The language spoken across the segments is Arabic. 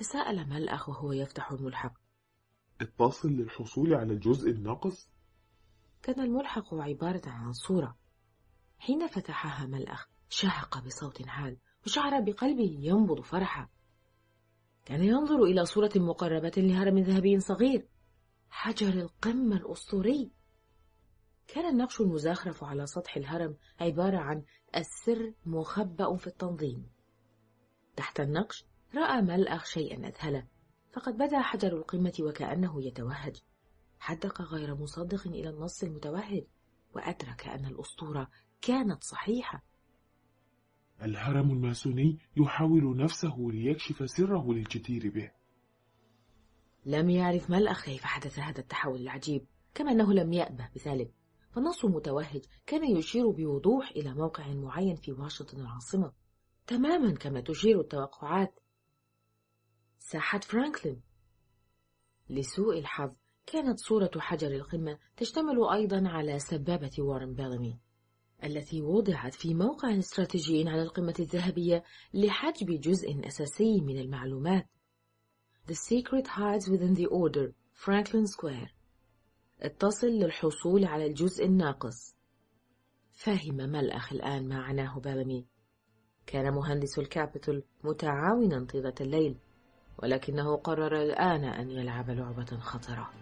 تساءل ملأخ وهو يفتح الملحق. اتصل للحصول على الجزء الناقص؟ كان الملحق عبارة عن صورة. حين فتحها ملأخ شهق بصوت عال وشعر بقلبه ينبض فرحا. كان ينظر إلى صورة مقربة لهرم ذهبي صغير، حجر القمة الأسطوري. كان النقش المزخرف على سطح الهرم عبارة عن السر مخبأ في التنظيم. تحت النقش رأى ملأخ شيئا أذهله، فقد بدا حجر القمة وكأنه يتوهج. حدق غير مصدق إلى النص المتوهج، وأدرك أن الأسطورة كانت صحيحة. الهرم الماسوني يحاول نفسه ليكشف سره للجدير به. لم يعرف ملأخ كيف حدث هذا التحول العجيب، كما أنه لم يأبه بذلك، فالنص المتوهج كان يشير بوضوح إلى موقع معين في واشنطن العاصمة، تماما كما تشير التوقعات، ساحة فرانكلين. لسوء الحظ كانت صورة حجر القمة تشتمل أيضا على سبابة وارن بيلامي التي وضعت في موقع استراتيجي على القمة الذهبية لحجب جزء أساسي من المعلومات. The secret hides within the order, Franklin Square. اتصل للحصول على الجزء الناقص. فهم ملأخ الآن ما عناه بيلامي. كان مهندس الكابيتول متعاونا طيلة الليل، ولكنه قرر الآن أن يلعب لعبة خطرة.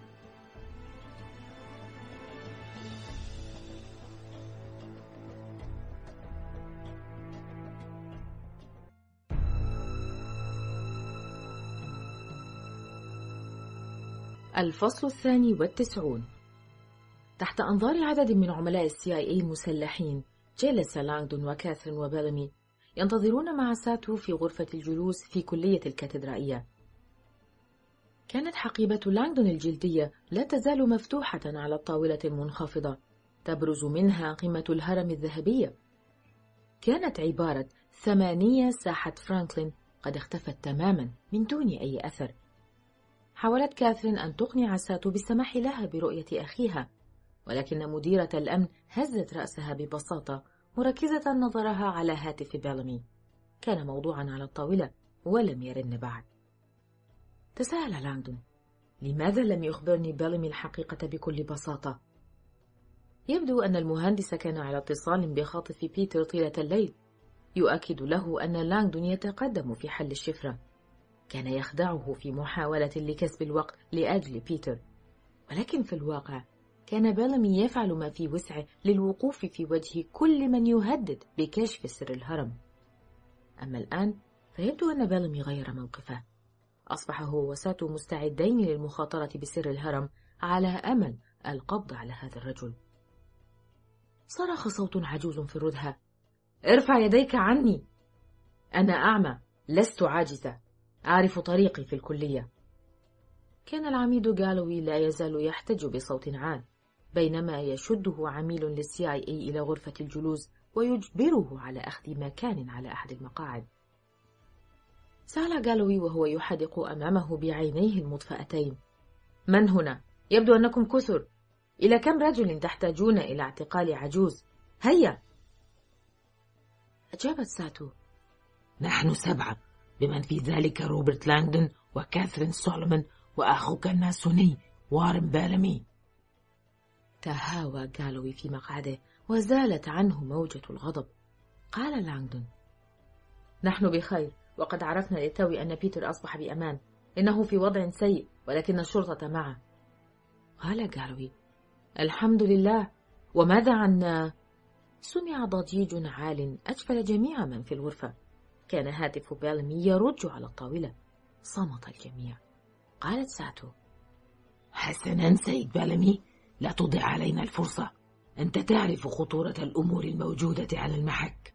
الفصل 92. تحت أنظار عدد من عملاء CIA المسلحين، جلس لانغدون وكاثرين وبيلامي ينتظرون مع ساتو في غرفة الجلوس في كلية الكاتدرائية. كانت حقيبة لانغدون الجلدية لا تزال مفتوحة على الطاولة المنخفضة، تبرز منها قمة الهرم الذهبية. كانت عبارة 8 ساحة فرانكلين قد اختفت تماما من دون أي أثر. حاولت كاثرين أن تقنع ساتو بالسماح لها برؤية أخيها، ولكن مديرة الأمن هزت رأسها ببساطة، مركزة نظرها على هاتف بيلامي. كان موضوعا على الطاولة ولم يرن بعد. تساءل لانغدون: لماذا لم يخبرني بيلامي الحقيقة بكل بساطة؟ يبدو أن المهندس كان على اتصال بخاطف بيتر طيلة الليل، يؤكد له أن لانغدون يتقدم في حل الشفرة. كان يخدعه في محاولة لكسب الوقت لأجل بيتر، ولكن في الواقع كان بيلامي يفعل ما في وسعه للوقوف في وجه كل من يهدد بكشف سر الهرم. أما الآن فيبدو أن بيلامي غير موقفه. أصبح هو وساتو مستعدين للمخاطرة بسر الهرم على أمل القبض على هذا الرجل. صرخ صوت عجوز في الردهة: ارفع يديك عني! أنا أعمى، لست عاجزة، أعرف طريقي في الكلية. كان العميد جالوي لا يزال يحتج بصوت عال، بينما يشده عميل للCIA إلى غرفة الجلوس ويجبره على أخذ مكان على أحد المقاعد. سأل جالوي وهو يحدق أمامه بعينيه المطفأتين: من هنا؟ يبدو أنكم كثر. إلى كم رجل تحتاجون إلى اعتقال عجوز؟ هيا! أجابت ساتو: نحن 7، بمن في ذلك روبرت لانغدون وكاثرين سولومون وأخوك الماسوني وارن بيلامي. تهاوى جالوي في مقعده وزالت عنه موجة الغضب. قال لانغدون: نحن بخير، وقد عرفنا للتو أن بيتر أصبح بأمان. إنه في وضع سيء، ولكن الشرطة معه. قال جالوي: الحمد لله. وماذا عنا؟ سمع ضجيج عال أجفل جميع من في الغرفة. كان هاتف بيلامي يرج على الطاولة. صمت الجميع. قالت ساتو: حسنا سيد بيلامي، لا تضع علينا الفرصة. أنت تعرف خطورة الأمور الموجودة على المحك.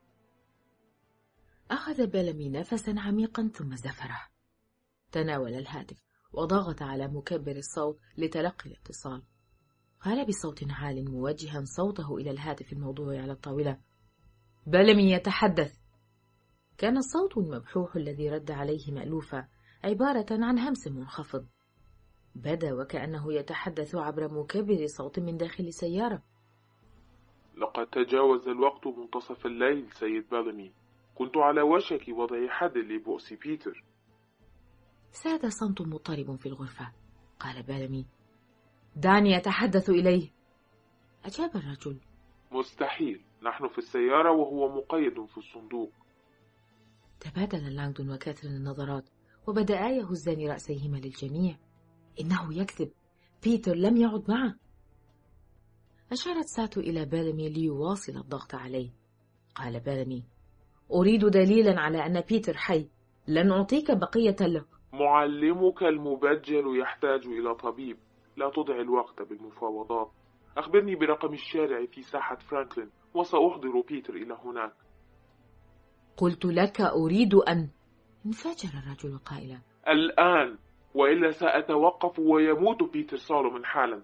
أخذ بيلامي نفسا عميقا ثم زفره. تناول الهاتف وضغط على مكبر الصوت لتلقي الاتصال. قال بصوت عال موجها صوته إلى الهاتف الموضوع على الطاولة: بيلامي يتحدث. كان الصوت المبحوح الذي رد عليه مألوفا عبارة عن همس منخفض. بدا وكأنه يتحدث عبر مكبر صوت من داخل سيارة. لقد تجاوز الوقت منتصف الليل سيد بيلامي. كنت على وشك وضع حد لبؤس بيتر. ساد صمت مضطرب في الغرفة. قال بيلامي: دعني أتحدث إليه. أجاب الرجل: مستحيل، نحن في السيارة وهو مقيد في الصندوق. تبادل لانغدون وكاثرين النظرات، وبدأا يهزان رأسيهما للجميع. إنه يكذب، بيتر لم يعد معه. أشارت ساتو إلى بيلامي ليواصل الضغط عليه. قال بيلامي: أريد دليلا على أن بيتر حي، لن أعطيك بقية له. معلمك المبجل يحتاج إلى طبيب، لا تضع الوقت بالمفاوضات. أخبرني برقم الشارع في ساحة فرانكلين وسأحضر بيتر إلى هناك. قلت لك أريد أن... انفجر الرجل قائلا: الآن، وإلا سأتوقف ويموت بيتر سولومون حالا.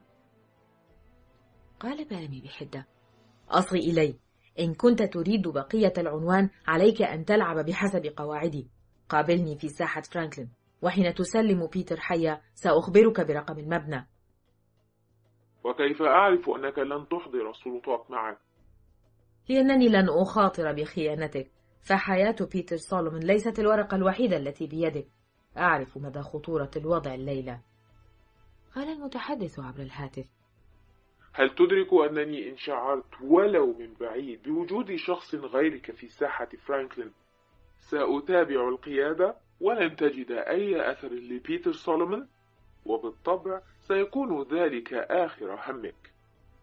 قال بيلامي بحدة: أصغي إلي، إن كنت تريد بقية العنوان عليك أن تلعب بحسب قواعدي. قابلني في ساحة فرانكلين، وحين تسلم بيتر حيا سأخبرك برقم المبنى. وكيف أعرف أنك لن تحضر السلطات معك؟ لأنني لن أخاطر بخيانتك، فحياة بيتر سولومون ليست الورقة الوحيدة التي بيدك. أعرف مدى خطورة الوضع الليلة. قال المتحدث عبر الهاتف: هل تدرك أنني إن شعرت ولو من بعيد بوجود شخص غيرك في ساحة فرانكلين سأتابع القيادة ولن تجد أي أثر لبيتر سولومون، وبالطبع سيكون ذلك آخر همك.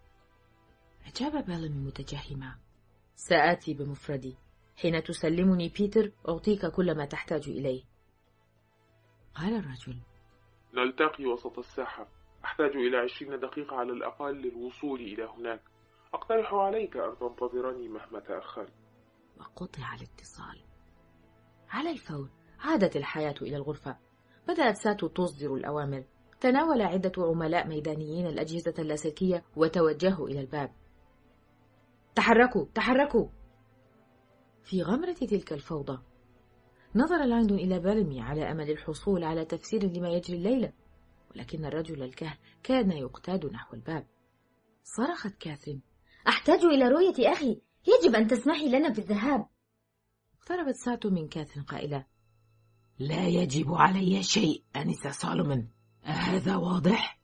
أجاب بيلامي متجهما: سآتي بمفردي. حين تسلمني بيتر أعطيك كل ما تحتاج إليه. قال الرجل: نلتقي وسط الساحة. أحتاج إلى 20 دقيقة على الأقل للوصول إلى هناك. أقترح عليك أن تنتظرني مهما تأخرت. وقطع الاتصال. على الفور عادت الحياة إلى الغرفة. بدأت ساتو تصدر الأوامر. تناول عدة عملاء ميدانيين الأجهزة اللاسلكية وتوجهوا إلى الباب. تحركوا تحركوا! في غمرة تلك الفوضى نظر لانغدون إلى بيلامي على أمل الحصول على تفسير لما يجري الليلة، ولكن الرجل الكهل كان يقتاد نحو الباب. صرخت كاثرين: أحتاج إلى رؤية أخي، يجب أن تسمحي لنا بالذهاب. اقتربت ساتو من كاثرين قائلة: لا يجب علي شيء أنسة سولومون، أهذا واضح؟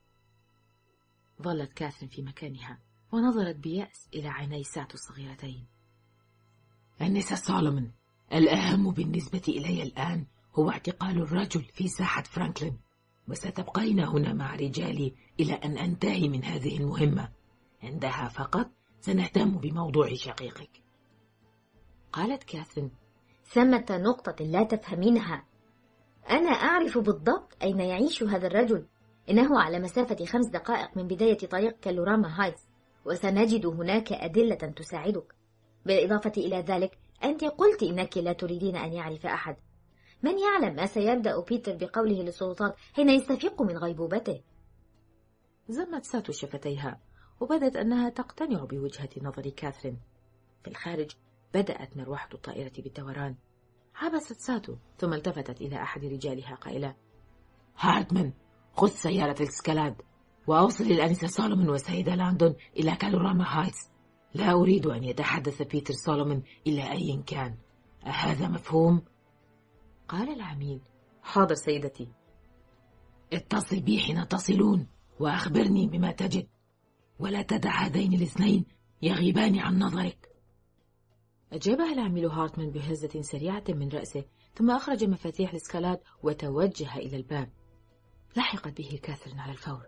ظلت كاثرين في مكانها ونظرت بيأس إلى عيني ساتو الصغيرتين. أنسة سولومون، الأهم بالنسبة إلي الآن هو اعتقال الرجل في ساحة فرانكلين، وستبقين هنا مع رجالي إلى أن أنتهي من هذه المهمة. عندها فقط سنهتم بموضوع شقيقك. قالت كاثرين: ثمة نقطة لا تفهمينها. أنا أعرف بالضبط أين يعيش هذا الرجل. إنه على مسافة 5 دقائق من بداية طريق كالوراما هايتس، وسنجد هناك أدلة تساعدك. بالإضافة إلى ذلك، أنت قلت إنك لا تريدين أن يعرف أحد. من يعلم ما سيبدأ بيتر بقوله للسلطات حين يستفيق من غيبوبته. زمت ساتو شفتيها وبدت أنها تقتنع بوجهة نظر كاثرين. في الخارج بدأت مروحة الطائرة بالدوران. عبست ساتو ثم التفتت إلى أحد رجالها قائلة: هارتمان، خذ سيارة الإسكالاد وأوصل الأنسة سولومون وسيدة لانغدون إلى كالوراما هايتس. لا أريد أن يتحدث بيتر سولومون إلى أي كان. أهذا مفهوم؟ قال العميد: حاضر سيدتي. اتصل بي حين تصلون وأخبرني بما تجد، ولا تدع هذين الاثنين يغيبان عن نظرك. أجابها العميل هارتمان بهزة سريعة من رأسه، ثم أخرج مفاتيح الإسكالاد وتوجه إلى الباب. لحقت به كاثرين على الفور.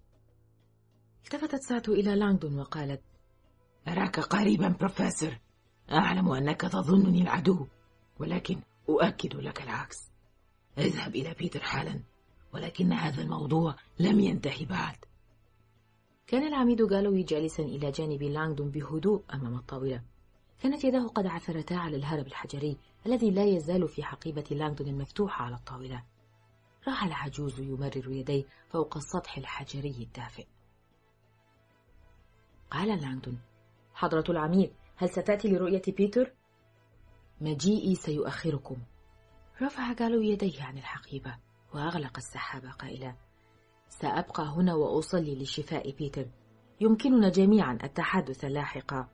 التفتت ساتو إلى لانغدون وقالت: أراك قريبا بروفيسور. أعلم أنك تظنني العدو، ولكن أؤكد لك العكس. اذهب إلى بيتر حالا، ولكن هذا الموضوع لم ينتهي بعد. كان العميد غالوي جالسا إلى جانب لانغدون بهدوء أمام الطاولة. كانت يداه قد عثرتا على الهرب الحجري الذي لا يزال في حقيبة لانغدون المفتوحة على الطاولة. راح العجوز يمرر يديه فوق السطح الحجري الدافئ. قال لانغدون: حضرة العميد، هل ستأتي لرؤية بيتر؟ مجيئي سيؤخركم. رفع غالوي يديه عن الحقيبة وأغلق السحابة قائلا: سأبقى هنا وأصلي لشفاء بيتر. يمكننا جميعا التحدث لاحقا.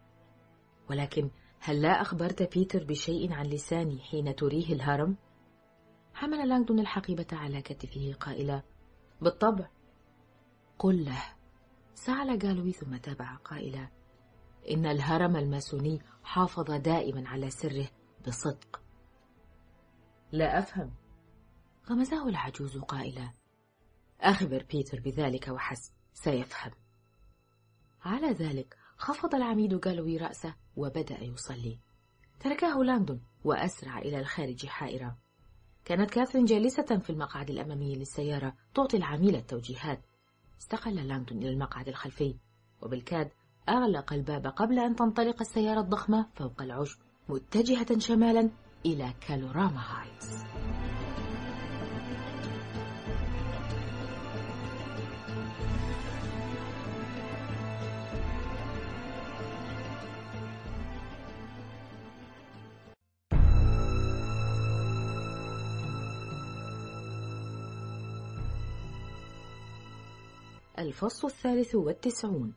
ولكن هل لا أخبرت بيتر بشيء عن لساني حين تريه الهرم؟ حمل لانغدون الحقيبة على كتفه قائلا: بالطبع. قل له. سأل جالوي ثم تابع قائلا: إن الهرم الماسوني حافظ دائما على سره بصدق. لا أفهم. غمزه العجوز قائلا: أخبر بيتر بذلك وحسب، سيفهم. على ذلك خفض العميد جالوي رأسه وبدأ يصلي. تركه لانغدون وأسرع إلى الخارج حائرة. كانت كاثرين جالسة في المقعد الأمامي للسيارة تعطي العميل التوجيهات. استقل لانغدون إلى المقعد الخلفي، وبالكاد أغلق الباب قبل أن تنطلق السيارة الضخمة فوق العشب متجهة شمالا إلى كالوراما هايتس. الفصل 93.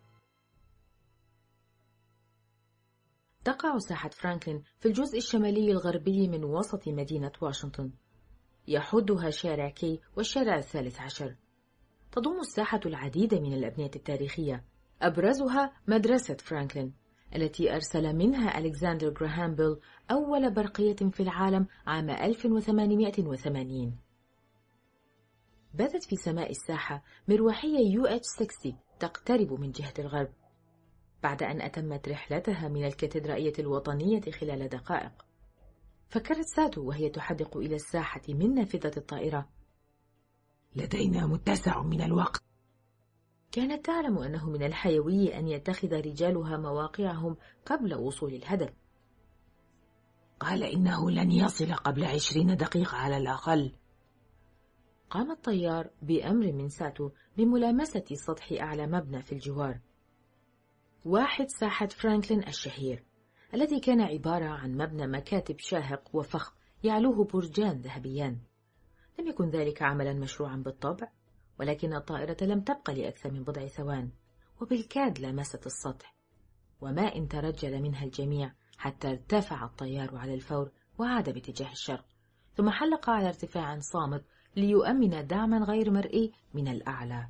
تقع ساحة فرانكلين في الجزء الشمالي الغربي من وسط مدينة واشنطن. يحدها شارع كي والشارع 13. تضم الساحة العديد من الأبنية التاريخية، أبرزها مدرسة فرانكلين التي أرسل منها ألكسندر غراهام بيل أول برقية في العالم عام 1880. باتت في سماء الساحة مروحية UH-60 تقترب من جهة الغرب. بعد أن أتمت رحلتها من الكاتدرائية الوطنية خلال دقائق، فكرت ساتو وهي تحدق إلى الساحة من نافذة الطائرة: لدينا متسع من الوقت. كانت تعلم أنه من الحيوي أن يتخذ رجالها مواقعهم قبل وصول الهدف. قال إنه لن يصل قبل 20 دقيقة على الأقل. قام الطيار بأمر من ساتو بملامسة سطح أعلى مبنى في الجوار، واحد ساحة فرانكلين الشهير، الذي كان عبارة عن مبنى مكاتب شاهق وفخم يعلوه برجان ذهبيان. لم يكن ذلك عملا مشروعا بالطبع، ولكن الطائرة لم تبقى لأكثر من بضع ثوان، وبالكاد لامست السطح، وما إن ترجل منها الجميع حتى ارتفع الطيار على الفور وعاد باتجاه الشرق، ثم حلق على ارتفاع صامت ليؤمن دعما غير مرئي من الأعلى.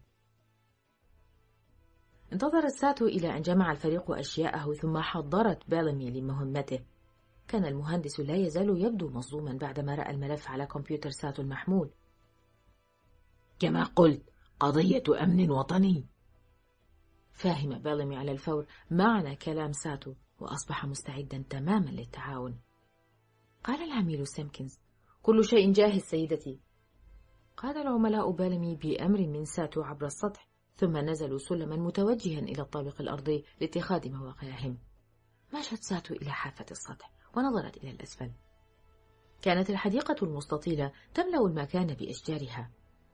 انتظرت ساتو إلى أن جمع الفريق أشياءه ثم حضرت بيلامي لمهمته. كان المهندس لا يزال يبدو مصدوما بعدما رأى الملف على كمبيوتر ساتو المحمول. كما قلت، قضية أمن وطني. فهم بيلامي على الفور معنى كلام ساتو وأصبح مستعدا تماما للتعاون. قال العميل سيمكنز: كل شيء جاهز سيدتي. قاد العملاء بيلامي بأمر من ساتو عبر السطح، ثم نزلوا سلما متوجها إلى الطابق الأرضي لاتخاذ مواقعهم. مشت ساتو إلى حافة السطح ونظرت إلى الأسفل. كانت الحديقة المستطيلة تملأ المكان بأشجارها.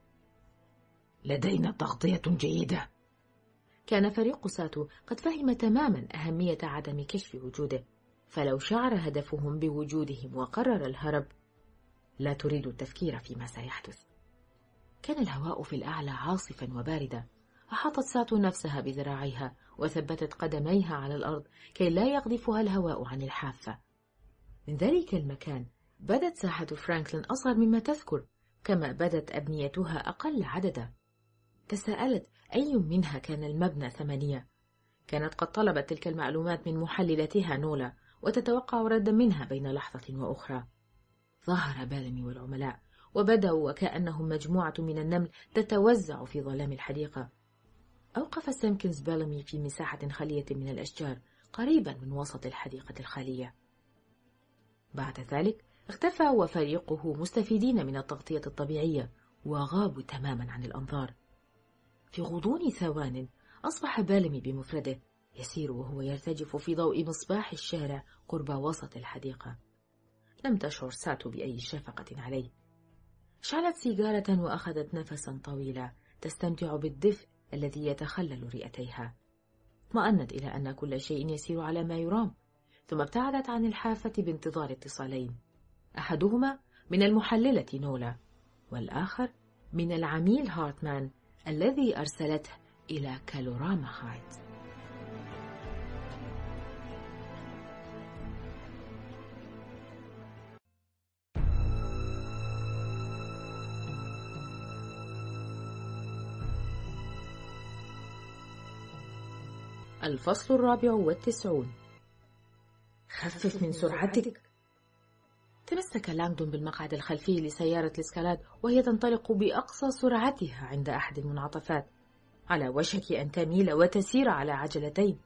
لدينا تغطية جيدة. كان فريق ساتو قد فهم تماما أهمية عدم كشف وجوده، فلو شعر هدفهم بوجودهم وقرر الهرب لا تريد التفكير فيما سيحدث. كان الهواء في الأعلى عاصفا وباردا. أحاطت ساتو نفسها بذراعيها وثبتت قدميها على الأرض كي لا يقذفها الهواء عن الحافة. من ذلك المكان بدت ساحة فرانكلين أصغر مما تذكر، كما بدت أبنيتها أقل عددا. تساءلت أي منها كان المبنى 8. كانت قد طلبت تلك المعلومات من محللتها نولا، وتتوقع ردا منها بين لحظة وأخرى. ظهر بيلامي والعملاء وبدأوا وكأنهم مجموعة من النمل تتوزع في ظلام الحديقة. أوقف سيمكنز بيلامي في مساحة خالية من الأشجار قريبا من وسط الحديقة الخالية. بعد ذلك اختفى وفريقه مستفيدين من التغطية الطبيعية، وغابوا تماما عن الأنظار. في غضون ثوان أصبح بيلامي بمفرده يسير وهو يرتجف في ضوء مصباح الشارع قرب وسط الحديقة. لم تشعر ساتو بأي شفقة عليه. شعلت سيجارة وأخذت نفسا طويلا تستمتع بالدفء الذي يتخلل رئتيها. اطمأنت إلى أن كل شيء يسير على ما يرام، ثم ابتعدت عن الحافة بانتظار اتصالين، أحدهما من المحللة نولا، والآخر من العميل هارتمان الذي أرسلته إلى كالوراما هايتس. الفصل 94. خفف من سرعتك. تمسك لانغدون بالمقعد الخلفي لسيارة الإسكالاد وهي تنطلق بأقصى سرعتها عند أحد المنعطفات، على وشك أن تميل وتسير على عجلتين.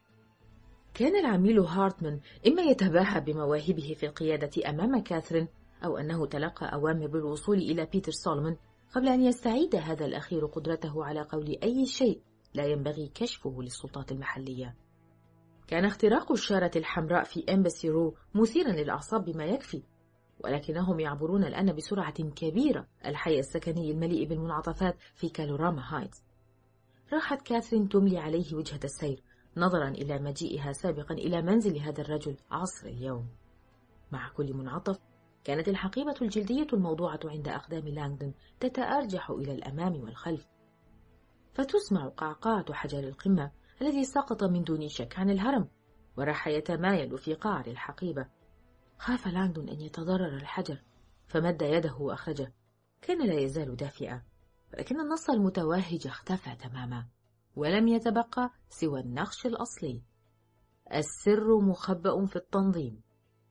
كان العميل هارتمان إما يتباهى بمواهبه في القيادة أمام كاثرين، أو أنه تلقى أوامر بالوصول إلى بيتر سولومون قبل أن يستعيد هذا الأخير قدرته على قول أي شيء لا ينبغي كشفه للسلطات المحلية. كان اختراق الشارة الحمراء في إمباسي رو مثيرا للأعصاب بما يكفي، ولكنهم يعبرون الآن بسرعة كبيرة الحي السكني المليء بالمنعطفات في كالورامة هايتس. راحت كاثرين تملي عليه وجهة السير نظرا إلى مجيئها سابقا إلى منزل هذا الرجل عصر اليوم. مع كل منعطف كانت الحقيبة الجلدية الموضوعة عند أقدام لانغدون تتأرجح إلى الأمام والخلف، فتسمع قعقعة حجر القمة الذي سقط من دون شك عن الهرم وراح يتمايل في قعر الحقيبة. خاف لانغدون أن يتضرر الحجر فمد يده وأخرجه. كان لا يزال دافئا، ولكن النص المتوهج اختفى تماما، ولم يتبقى سوى النقش الأصلي: السر مخبأ في التنظيم.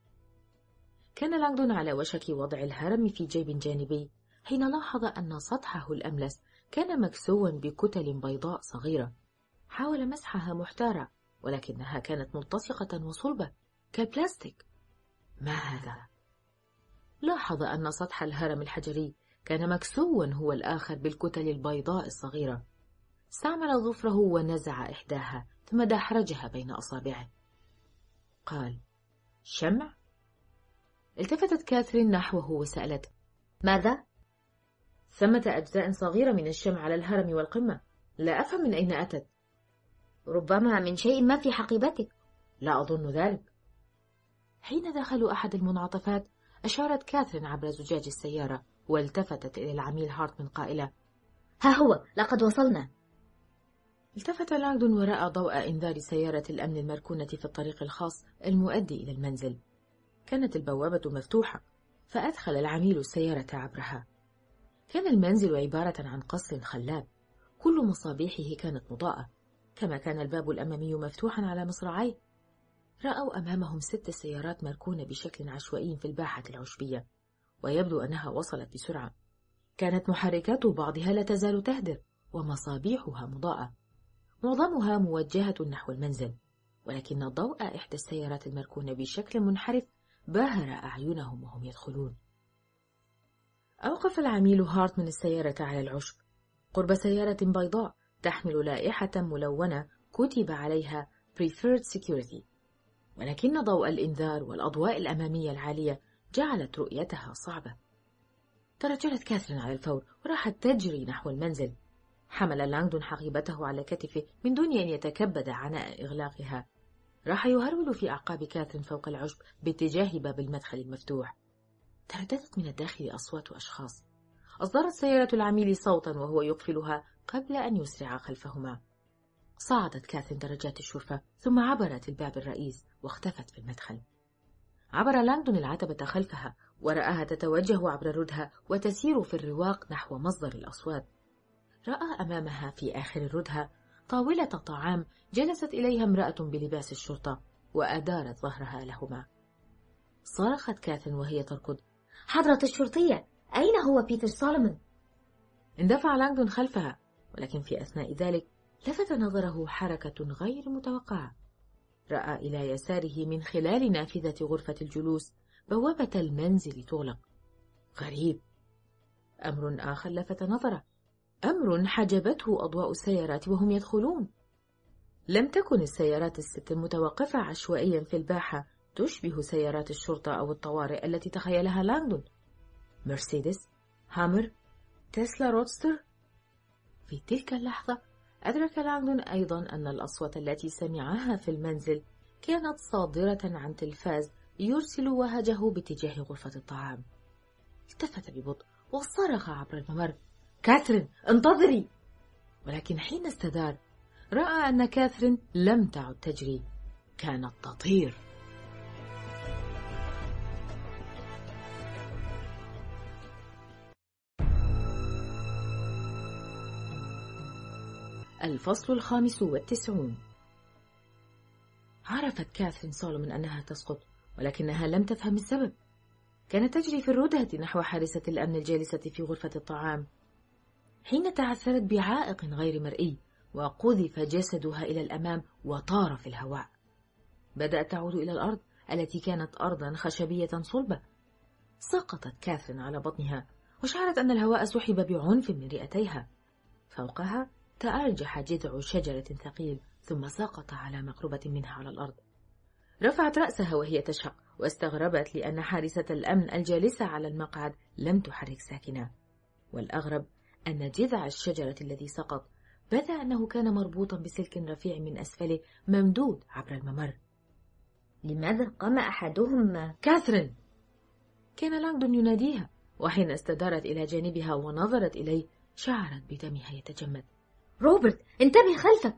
كان لانغدون على وشك وضع الهرم في جيب جانبي حين لاحظ أن سطحه الأملس كان مكسوا بكتل بيضاء صغيرة. حاول مسحها محتارا، ولكنها كانت ملتصقة وصلبة كالبلاستيك. ما هذا؟ لاحظ أن سطح الهرم الحجري كان مكسوا هو الآخر بالكتل البيضاء الصغيرة. استعمل ظفره ونزع إحداها ثم دحرجها بين أصابعه. قال: شمع؟ التفتت كاثرين نحوه وسألت: ماذا؟ ثمة أجزاء صغيرة من الشمع على الهرم والقمة، لا أفهم من أين أتت. ربما من شيء ما في حقيبتك. لا أظن ذلك. حين دخلوا أحد المنعطفات أشارت كاثرين عبر زجاج السيارة والتفتت إلى العميل هارتمان قائلة: ها هو، لقد وصلنا. التفت لانغدون ورأى ضوء إنذار سيارة الأمن المركونة في الطريق الخاص المؤدي إلى المنزل. كانت البوابة مفتوحة، فأدخل العميل السيارة عبرها. كان المنزل عبارة عن قصر خلاب، كل مصابيحه كانت مضاءة، كما كان الباب الأمامي مفتوحا على مصراعيه. رأوا أمامهم 6 سيارات مركونة بشكل عشوائي في الباحة العشبية، ويبدو أنها وصلت بسرعة. كانت محركات بعضها لا تزال تهدر، ومصابيحها مضاءة، معظمها موجهة نحو المنزل، ولكن ضوء إحدى السيارات المركونة بشكل منحرف باهر أعينهم وهم يدخلون. أوقف العميل هارتمان السيارة على العشب قرب سيارة بيضاء تحمل لائحة ملونة كتب عليها Preferred Security، ولكن ضوء الإنذار والأضواء الأمامية العالية جعلت رؤيتها صعبة. ترجلت كاثرين على الفور وراحت تجري نحو المنزل. حمل لانغدون حقيبته على كتفه من دون أن يتكبد عناء إغلاقها. راح يهرول في أعقاب كاثرين فوق العشب باتجاه باب المدخل المفتوح. ترددت من الداخل أصوات أشخاص. أصدرت سيارة العميل صوتا وهو يقفلها قبل أن يسرع خلفهما. صعدت كاثرين درجات الشرفة ثم عبرت الباب الرئيس واختفت في المدخل. عبر لانغدون العتبة خلفها ورآها تتوجه عبر الردهة وتسير في الرواق نحو مصدر الأصوات. رأى أمامها في آخر الردهة طاولة طعام جلست إليها امرأة بلباس الشرطة وأدارت ظهرها لهما. صرخت كاثرين وهي تركض: حضرة الشرطية، أين هو بيتر سولومون؟ اندفع لانغدون خلفها، ولكن في أثناء ذلك لفت نظره حركة غير متوقعة. رأى إلى يساره من خلال نافذة غرفة الجلوس بوابة المنزل تغلق. غريب. أمر آخر لفت نظره، أمر حجبته أضواء السيارات وهم يدخلون. لم تكن السيارات ال6 المتوقفة عشوائيا في الباحة تشبه سيارات الشرطة أو الطوارئ التي تخيلها لانغدون. مرسيدس، هامر، تسلا رودستر. في تلك اللحظة أدرك لانغدون أيضا أن الأصوات التي سمعها في المنزل كانت صادرة عن تلفاز يرسل وهجه باتجاه غرفة الطعام. التفت ببطء وصرخ عبر الممر: كاثرين، انتظري! ولكن حين استدار رأى أن كاثرين لم تعد تجري، كانت تطير. الفصل 95. عرفت كاثرين سولومون أنها تسقط، ولكنها لم تفهم السبب. كانت تجري في الردهة نحو حارسة الأمن الجالسة في غرفة الطعام، حين تعثرت بعائق غير مرئي وقذف جسدها إلى الأمام وطار في الهواء. بدأت تعود إلى الأرض التي كانت أرضا خشبية صلبة. سقطت كاثرين على بطنها وشعرت أن الهواء سحب بعنف من رئتيها. فوقها تأرجح جذع شجرة ثقيل ثم سقط على مقربة منها على الأرض. رفعت رأسها وهي تشهق واستغربت لأن حارسة الأمن الجالسة على المقعد لم تحرك ساكنة. والأغرب أن جذع الشجرة الذي سقط بدا أنه كان مربوطا بسلك رفيع من أسفله ممدود عبر الممر. لماذا قام أحدهم؟ كاثرين! كان لانغدون يناديها، وحين استدارت إلى جانبها ونظرت إليه شعرت بدمها يتجمد. روبرت، انتبه خلفك!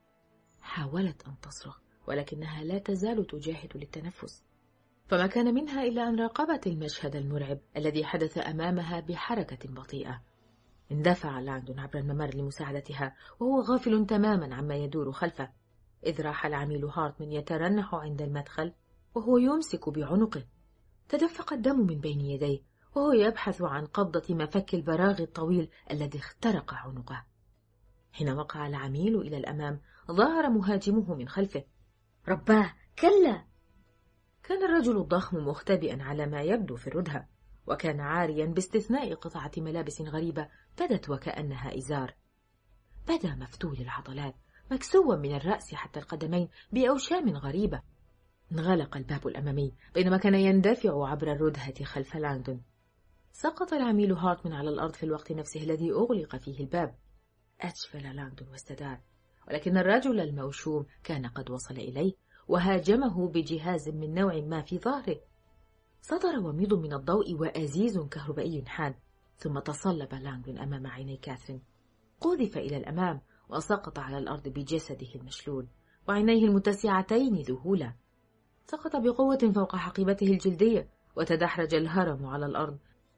حاولت أن تصرخ ولكنها لا تزال تجاهد للتنفس، فما كان منها إلا أن راقبت المشهد المرعب الذي حدث أمامها بحركة بطيئة. اندفع لانغدون عبر الممر لمساعدتها وهو غافل تماما عما يدور خلفه، إذ راح العميل هارتمان يترنح عند المدخل وهو يمسك بعنقه. تدفق الدم من بين يديه وهو يبحث عن قبضة مفك البراغي الطويل الذي اخترق عنقه. حين وقع العميل إلى الأمام ظهر مهاجمه من خلفه. رباه، كلا! كان الرجل الضخم مختبئا على ما يبدو في الردهة، وكان عاريا باستثناء قطعة ملابس غريبة بدت وكأنها إزار. بدا مفتول العضلات مكسوا من الرأس حتى القدمين بأوشام غريبة. انغلق الباب الأمامي بينما كان يندفع عبر الردهة خلف لانغدون. سقط العميل هارتمان على الأرض في الوقت نفسه الذي أغلق فيه الباب. أسفل لانغدون واستدار، ولكن الرجل الموشوم كان قد وصل إليه وهاجمه بجهاز من نوع ما في ظهره. صدر وميض من الضوء وأزيز كهربائي حاد، ثم تصلب لانغدون أمام عيني كاثرين. قذف إلى الأمام وسقط على الأرض بجسده المشلول وعينيه المتسعتين ذهولا. سقط بقوة فوق حقيبته الجلدية وتدحرج الهرم على الأرض.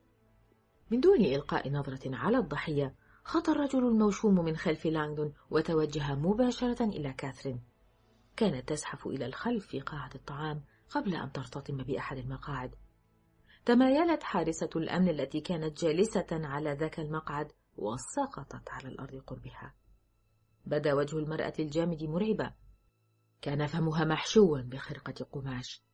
من دون إلقاء نظرة على الضحية خطى الرجل الموشوم من خلف لانغدون وتوجه مباشرة إلى كاثرين. كانت تزحف إلى الخلف في قاعة الطعام قبل أن ترتطم بأحد المقاعد. تمايلت حارسة الأمن التي كانت جالسة على ذاك المقعد وسقطت على الأرض قربها. بدا وجه المرأة الجامد مرعبا، كان فمها محشوا بخرقة قماش.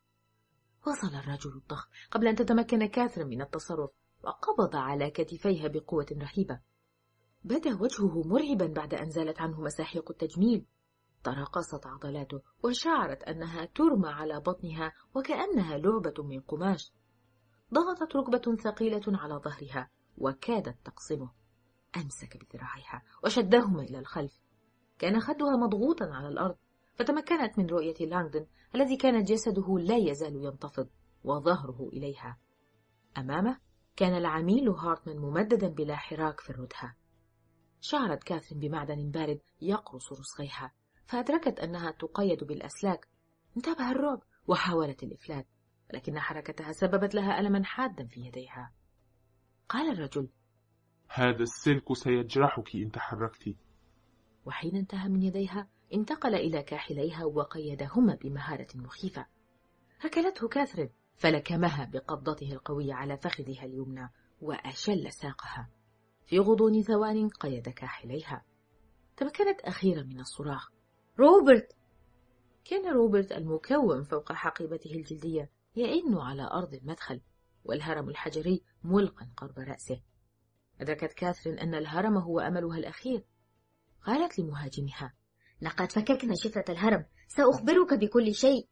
وصل الرجل الضخم قبل أن تتمكن كاثرين من التصرف وقبض على كتفيها بقوة رهيبة. بدا وجهه مرعبا بعد أن زالت عنه مساحيق التجميل. تراقصت عضلاته وشعرت أنها ترمى على بطنها وكأنها لعبة من قماش. ضغطت ركبة ثقيلة على ظهرها وكادت تقصمه. أمسك بذراعيها وشدهما إلى الخلف. كان خدها مضغوطا على الأرض، فتمكنت من رؤية لانغدون الذي كان جسده لا يزال ينتفض وظهره إليها. أمامه كان العميل هارتمان ممددا بلا حراك في الردهة. شعرت كاثرين بمعدن بارد يقرص رسغيها، فأدركت أنها تقيد بالأسلاك. انتابها الرعب وحاولت الإفلات، ولكن حركتها سببت لها ألما حادا في يديها. قال الرجل: هذا السلك سيجرحك إن تحركت. وحين انتهى من يديها انتقل إلى كاحليها وقيدهما بمهارة مخيفة. ركلته كاثرين فلكمها بقبضته القوية على فخذها اليمنى وأشل ساقها. في غضون ثوان قيد كاحليها. تمكنت أخيرا من الصراخ: روبرت! كان روبرت المكوم فوق حقيبته الجلدية يئن على أرض المدخل، والهرم الحجري ملقا قرب رأسه. أدركت كاثرين أن الهرم هو أملها الأخير. قالت لمهاجمها: لقد فككنا شفرة الهرم، سأخبرك بكل شيء.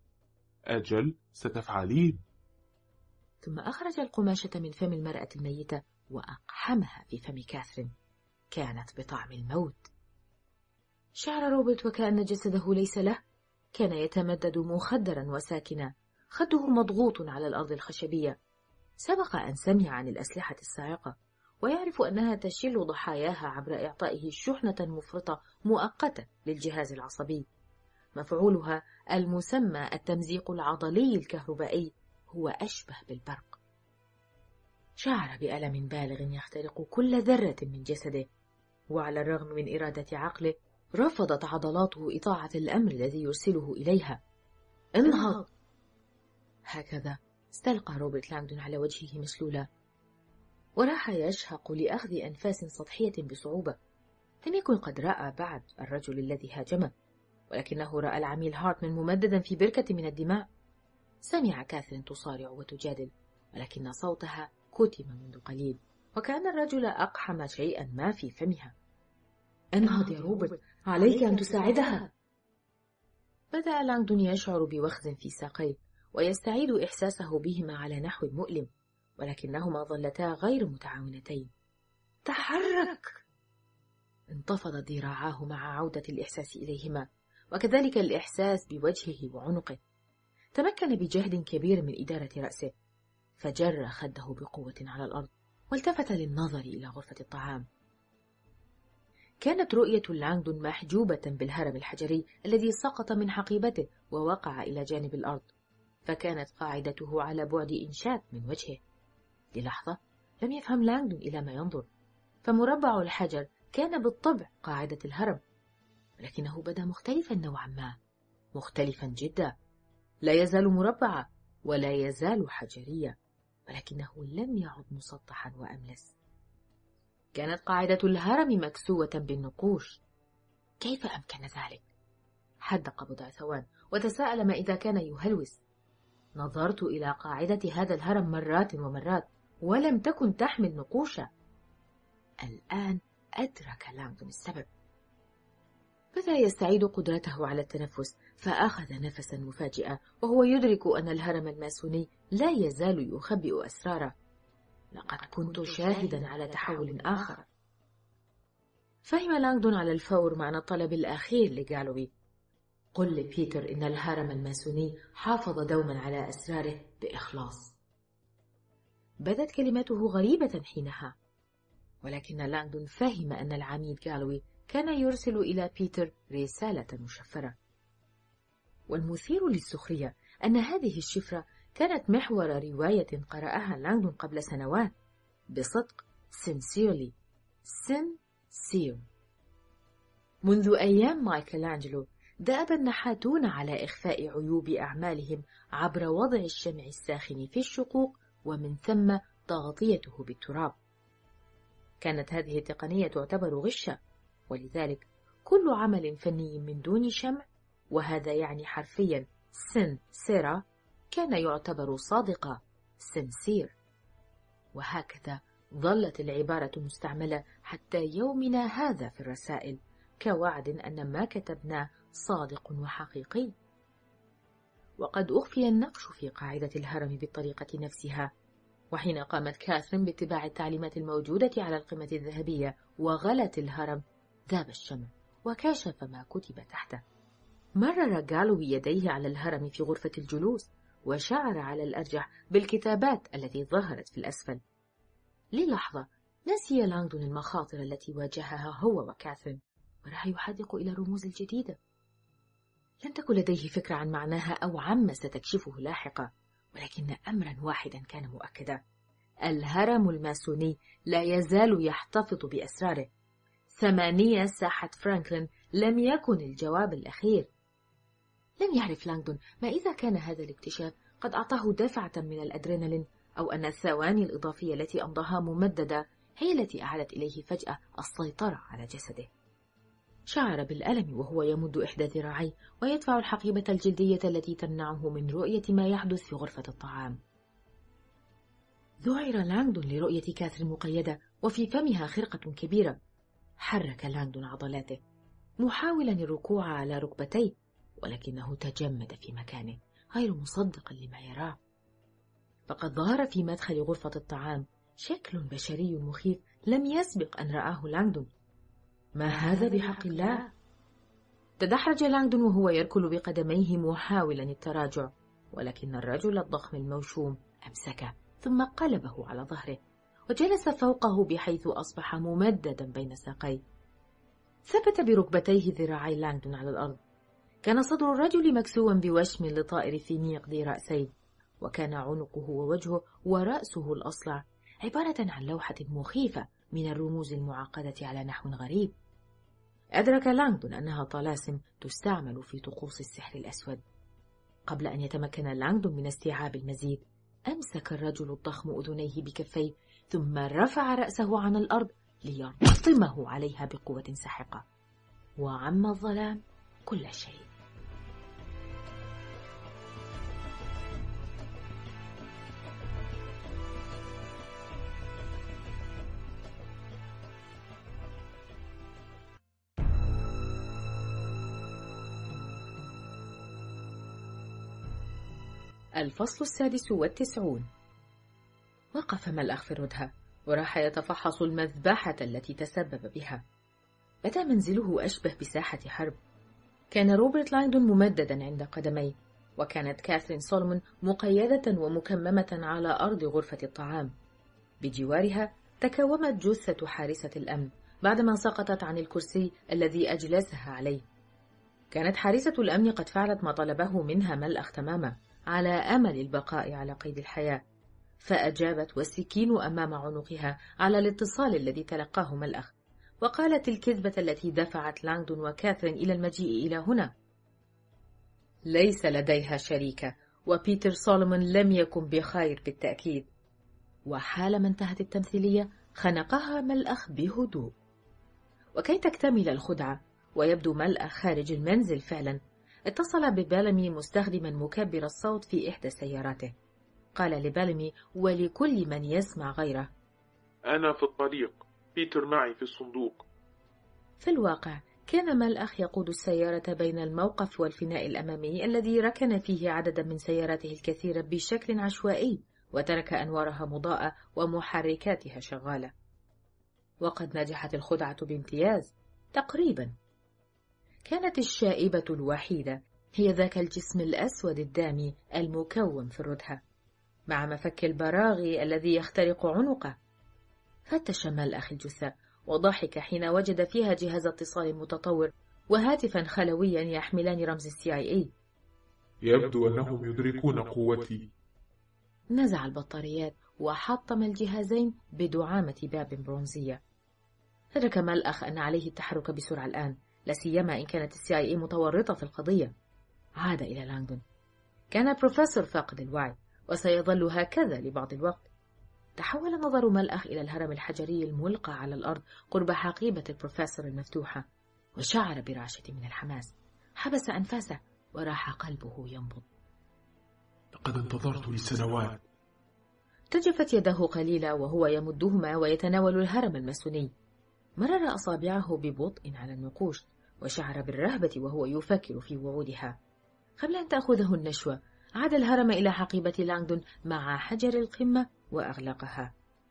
أجل، ستفعلين. ثم أخرج القماشة من فم المرأة الميتة وأقحمها في فم كاثرين. كانت بطعم الموت. شعر روبرت وكأن جسده ليس له. كان يتمدد مخدرا وساكنا، خده مضغوط على الأرض الخشبية. سبق أن سمع عن الأسلحة الصاعقة ويعرف أنها تشل ضحاياها عبر إعطائه شحنة مفرطة مؤقتة للجهاز العصبي. مفعولها المسمى التمزيق العضلي الكهربائي هو أشبه بالبرق. شعر بألم بالغ يخترق كل ذرة من جسده، وعلى الرغم من إرادة عقله رفضت عضلاته إطاعة الأمر الذي يرسله إليها. انهض! هكذا استلقى روبرت لانغدون على وجهه مسلولا، وراح يشهق لأخذ أنفاس سطحية بصعوبة. لم يكن قد رأى بعد الرجل الذي هاجمه، ولكنه رأى العميل هارتمان ممددا في بركة من الدماء. سمع كاثرين تصارع وتجادل، ولكن صوتها كتم منذ قليل، وكأن الرجل أقحم شيئا ما في فمها. انهض يا روبرت، عليك أن تساعدها. بدأ لانغدون يشعر بوخز في ساقيه ويستعيد إحساسه بهما على نحو مؤلم، ولكنهما ظلتا غير متعاونتين. تحرك! انتفضت ذراعاه مع عودة الإحساس إليهما، وكذلك الإحساس بوجهه وعنقه. تمكن بجهد كبير من إدارة رأسه، فجر خده بقوة على الأرض والتفت للنظر إلى غرفة الطعام. كانت رؤية لانغدون محجوبة بالهرم الحجري الذي سقط من حقيبته ووقع إلى جانب الأرض، فكانت قاعدته على بعد إنشات من وجهه. للحظة لم يفهم لانغدون إلى ما ينظر، فمربع الحجر كان بالطبع قاعدة الهرم، ولكنه بدا مختلفا نوعا ما، مختلفا جدا. لا يزال مربعا ولا يزال حجريا، ولكنه لم يعد مسطحا وأملس. كانت قاعدة الهرم مكسوة بالنقوش. كيف أمكن ذلك؟ حدق بضع ثوان وتساءل ما إذا كان يهلوس. نظرت إلى قاعدة هذا الهرم مرات ومرات ولم تكن تحمل نقوشا. الآن أدرك لانغدون السبب. بدأ يستعيد قدرته على التنفس، فأخذ نفسا مفاجئا وهو يدرك أن الهرم الماسوني لا يزال يخبئ أسراره. لقد كنت شاهدا على تحول آخر. فهم لانغدون على الفور معنى الطلب الأخير لجالوي. قل لبيتر إن الهرم الماسوني حافظ دوما على أسراره بإخلاص. بدت كلمته غريبة حينها، ولكن لانغدون فهم أن العميد جالوي كان يرسل إلى بيتر رسالة مشفرة. والمثير للسخرية أن هذه الشفرة كانت محور رواية قرأها لانغدون قبل سنوات بصدق. sincerely. sincere. منذ أيام مايكلانجلو دأب النحاتون على إخفاء عيوب أعمالهم عبر وضع الشمع الساخن في الشقوق ومن ثم تغطيته بالتراب. كانت هذه التقنية تعتبر غشا، ولذلك كل عمل فني من دون شمع، وهذا يعني حرفيا sincere، كان يعتبر صادقا sincere. وهكذا ظلت العبارة مستعملة حتى يومنا هذا في الرسائل كوعد أن ما كتبناه صادق وحقيقي. وقد أخفي النقش في قاعدة الهرم بالطريقة نفسها، وحين قامت كاثرين باتباع التعليمات الموجودة على القمة الذهبية وغلت الهرم، ذاب الشمع وكشف ما كتب تحته. مرر جالوي يديه على الهرم في غرفة الجلوس وشعر على الأرجح بالكتابات التي ظهرت في الأسفل. للحظة نسي لانغدون المخاطر التي واجهها هو وكاثرين، وراح يحدق إلى الرموز الجديدة. لم تكن لديه فكرة عن معناها أو عما ستكشفه لاحقا، ولكن أمرا واحدا كان مؤكدا: الهرم الماسوني لا يزال يحتفظ بأسراره. 8 ساحة فرانكلين لم يكن الجواب الأخير. لم يعرف لانغدون ما إذا كان هذا الاكتشاف قد أعطاه دفعة من الأدرينالين، أو أن الثواني الإضافية التي أمضاها ممددة هي التي أعادت إليه فجأة السيطرة على جسده. شعر بالألم وهو يمد إحدى ذراعيه ويدفع الحقيبة الجلدية التي تمنعه من رؤية ما يحدث في غرفة الطعام. ذعر لانغدون لرؤية كاثرين مقيدة وفي فمها خرقة كبيرة. حرك لانغدون عضلاته محاولا الركوع على ركبتيه، ولكنه تجمد في مكانه غير مصدق لما يراه. فقد ظهر في مدخل غرفة الطعام شكل بشري مخيف لم يسبق أن رآه لانغدون. ما هذا بحق الله؟ تدحرج لانغدون وهو يركل بقدميه محاولا التراجع، ولكن الرجل الضخم الموشوم أمسكه ثم قلبه على ظهره وجلس فوقه بحيث أصبح ممددا بين ساقيه. ثبت بركبتيه ذراعي لانغدون على الأرض. كان صدر الرجل مكسوا بوشم لطائر فينيق ذي رأسين، وكان عنقه ووجهه ورأسه الأصلع عبارة عن لوحة مخيفة من الرموز المعقدة على نحو غريب. أدرك لانغدون أنها طلاسم تستعمل في طقوس السحر الأسود. قبل أن يتمكن لانغدون من استيعاب المزيد، أمسك الرجل الضخم أذنيه بكفيه، ثم رفع رأسه عن الأرض ليرتطمه عليها بقوة ساحقة، وعم الظلام كل شيء. الفصل 96. وقف ملأخ في الردهة وراح يتفحص المذبحة التي تسبب بها. بدا منزله أشبه بساحة حرب. كان روبرت لانغدون ممددا عند قدميه، وكانت كاثرين سولومون مقيدة ومكممة على أرض غرفة الطعام. بجوارها تكومت جثة حارسة الأمن بعدما سقطت عن الكرسي الذي أجلسها عليه. كانت حارسة الأمن قد فعلت ما طلبه منها ملأخ تماما، على أمل البقاء على قيد الحياة، فأجابت والسكين أمام عنقها على الاتصال الذي تلقاه ملأخ، وقالت الكذبة التي دفعت لانغدون وكاثرين إلى المجيء إلى هنا. ليس لديها شريكة، وبيتر سولومون لم يكن بخير بالتأكيد. وحالما انتهت التمثيلية خنقها ملأخ بهدوء. وكي تكتمل الخدعة ويبدو ملأخ خارج المنزل فعلا، اتصل ببالمي مستخدما مكبر الصوت في إحدى سياراته. قال لبالمي ولكل من يسمع غيره: أنا في الطريق، بيتر معي في الصندوق. في الواقع كان ملأخ يقود السيارة بين الموقف والفناء الأمامي الذي ركن فيه عددا من سياراته الكثيرة بشكل عشوائي، وترك أنوارها مضاءة ومحركاتها شغالة. وقد نجحت الخدعة بامتياز تقريبا. كانت الشائبة الوحيدة هي ذاك الجسم الأسود الدامي المكوم في الردهة، مع مفك البراغي الذي يخترق عنقه. فتش ملأخ الجثة وضحك حين وجد فيها جهاز اتصال متطور وهاتفا خلويا يحملان رمز CIA. يبدو أنهم يدركون قوتي. نزع البطاريات وحطم الجهازين بدعامة باب برونزية. أدرك ملأخ أن عليه التحرك بسرعة الآن، لا سيما إن كانت CIA متورطة في القضية. عاد إلى لانغدون. كان البروفيسور فاقد الوعي، وسيظل هكذا لبعض الوقت. تحول نظر ملأخ إلى الهرم الحجري الملقى على الأرض قرب حقيبة البروفيسور المفتوحة، وشعر برعشة من الحماس. حبس أنفاسه وراح قلبه ينبض. لقد انتظرت لسنوات. تجفت يده قليلا وهو يمدهما ويتناول الهرم الماسوني. مرر أصابعه ببطء على النقوش، وشعر بالرهبة وهو يفكر في وعودها. قبل أن تأخذه النشوة عاد الهرم إلى حقيبة لانغدون مع حجر القمة وأغلقها.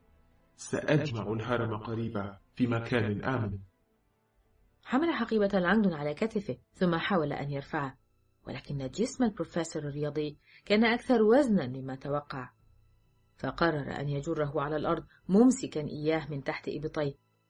سأجمع الهرم قريبا في مكان آمن. حمل حقيبة لانغدون على كتفه ثم حاول أن يرفعه، ولكن جسم البروفيسور الرياضي كان أكثر وزنا مما توقع، فقرر أن يجره على الأرض ممسكا إياه من تحت إبطيه.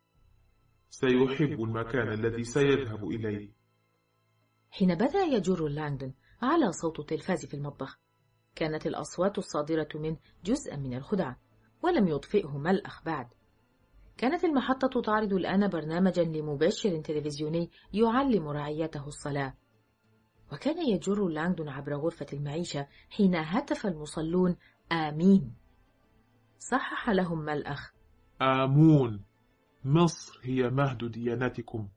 سيحب المكان الذي سيذهب إليه. حين بدأ يجر لانغدون على صوت التلفاز في المطبخ. كانت الأصوات الصادرة منه جزءا من الخدعة، ولم يطفئه ملأخ بعد. كانت المحطة تعرض الآن برنامجا لمباشر تلفزيوني يعلم رعيته الصلاة. وكان يجر لانغدون عبر غرفة المعيشة حين هتف المصلون آمين. صحح لهم ملأخ: آمون، مصر هي مهد ديانتكم.